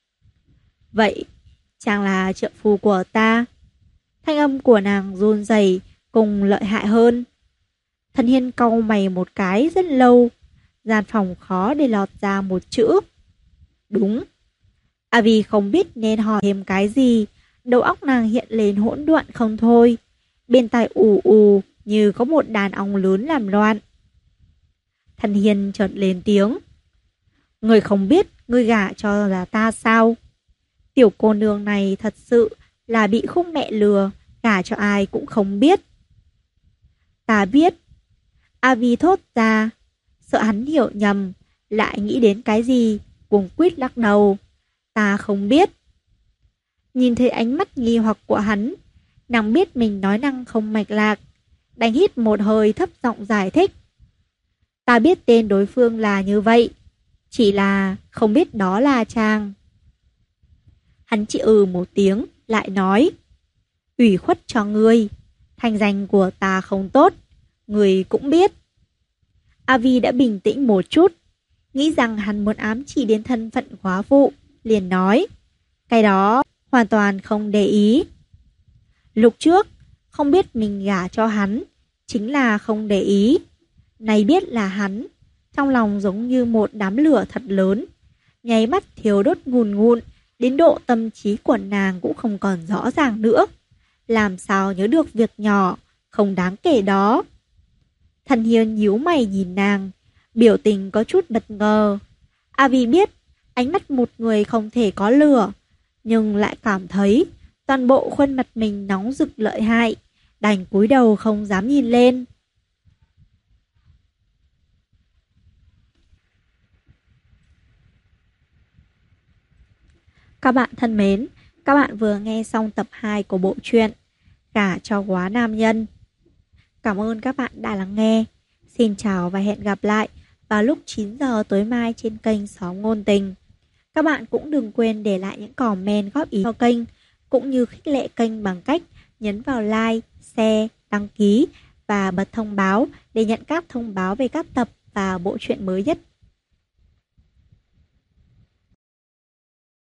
"Vậy, chàng là trợ phu của ta?" Thanh âm của nàng run rẩy cùng lợi hại hơn. Thần Hiên cau mày một cái rất lâu, gian phòng khó để lọt ra một chữ: "Đúng." Vì không biết nên hỏi thêm cái gì, đầu óc nàng hiện lên hỗn loạn không thôi. Bên tai ù ù như có một đàn ong lớn làm loạn. Thần Hiên chợt lên tiếng: "Người không biết người gả cho là ta sao? Tiểu cô nương này thật sự là bị khúc mẹ lừa, gả cho ai cũng không biết." "Ta biết." Vi thốt ra, sợ hắn hiểu nhầm, lại nghĩ đến cái gì, cuống quýt lắc đầu: "Ta không biết." Nhìn thấy ánh mắt nghi hoặc của hắn, nàng biết mình nói năng không mạch lạc, đành hít một hơi thấp giọng giải thích: "Ta biết tên đối phương là như vậy, chỉ là không biết đó là chàng." Hắn chỉ một tiếng, lại nói: "Ủy khuất cho ngươi, thanh danh của ta không tốt, ngươi cũng biết." Vi đã bình tĩnh một chút, nghĩ rằng hắn muốn ám chỉ đến thân phận góa phụ, liền nói: "Cái đó hoàn toàn không để ý. Lúc trước không biết mình gả cho hắn, chính là không để ý. Này biết là hắn." Trong lòng giống như một đám lửa thật lớn, nháy mắt thiêu đốt ngùn ngụn, đến độ tâm trí của nàng cũng không còn rõ ràng nữa. Làm sao nhớ được việc nhỏ, không đáng kể đó. Thần Hiên nhíu mày nhìn nàng, biểu tình có chút bất ngờ. Vi biết ánh mắt một người không thể có lửa, nhưng lại cảm thấy toàn bộ khuôn mặt mình nóng rực lợi hại, đành cúi đầu không dám nhìn lên. Các bạn thân mến, các bạn vừa nghe xong tập 2 của bộ truyện Gả cho Góa Nam Nhân. Cảm ơn các bạn đã lắng nghe. Xin chào và hẹn gặp lại vào lúc 9 giờ tối mai trên kênh Xóm Ngôn Tình. Các bạn cũng đừng quên để lại những comment góp ý cho kênh, cũng như khích lệ kênh bằng cách nhấn vào like, share, đăng ký và bật thông báo để nhận các thông báo về các tập và bộ truyện mới nhất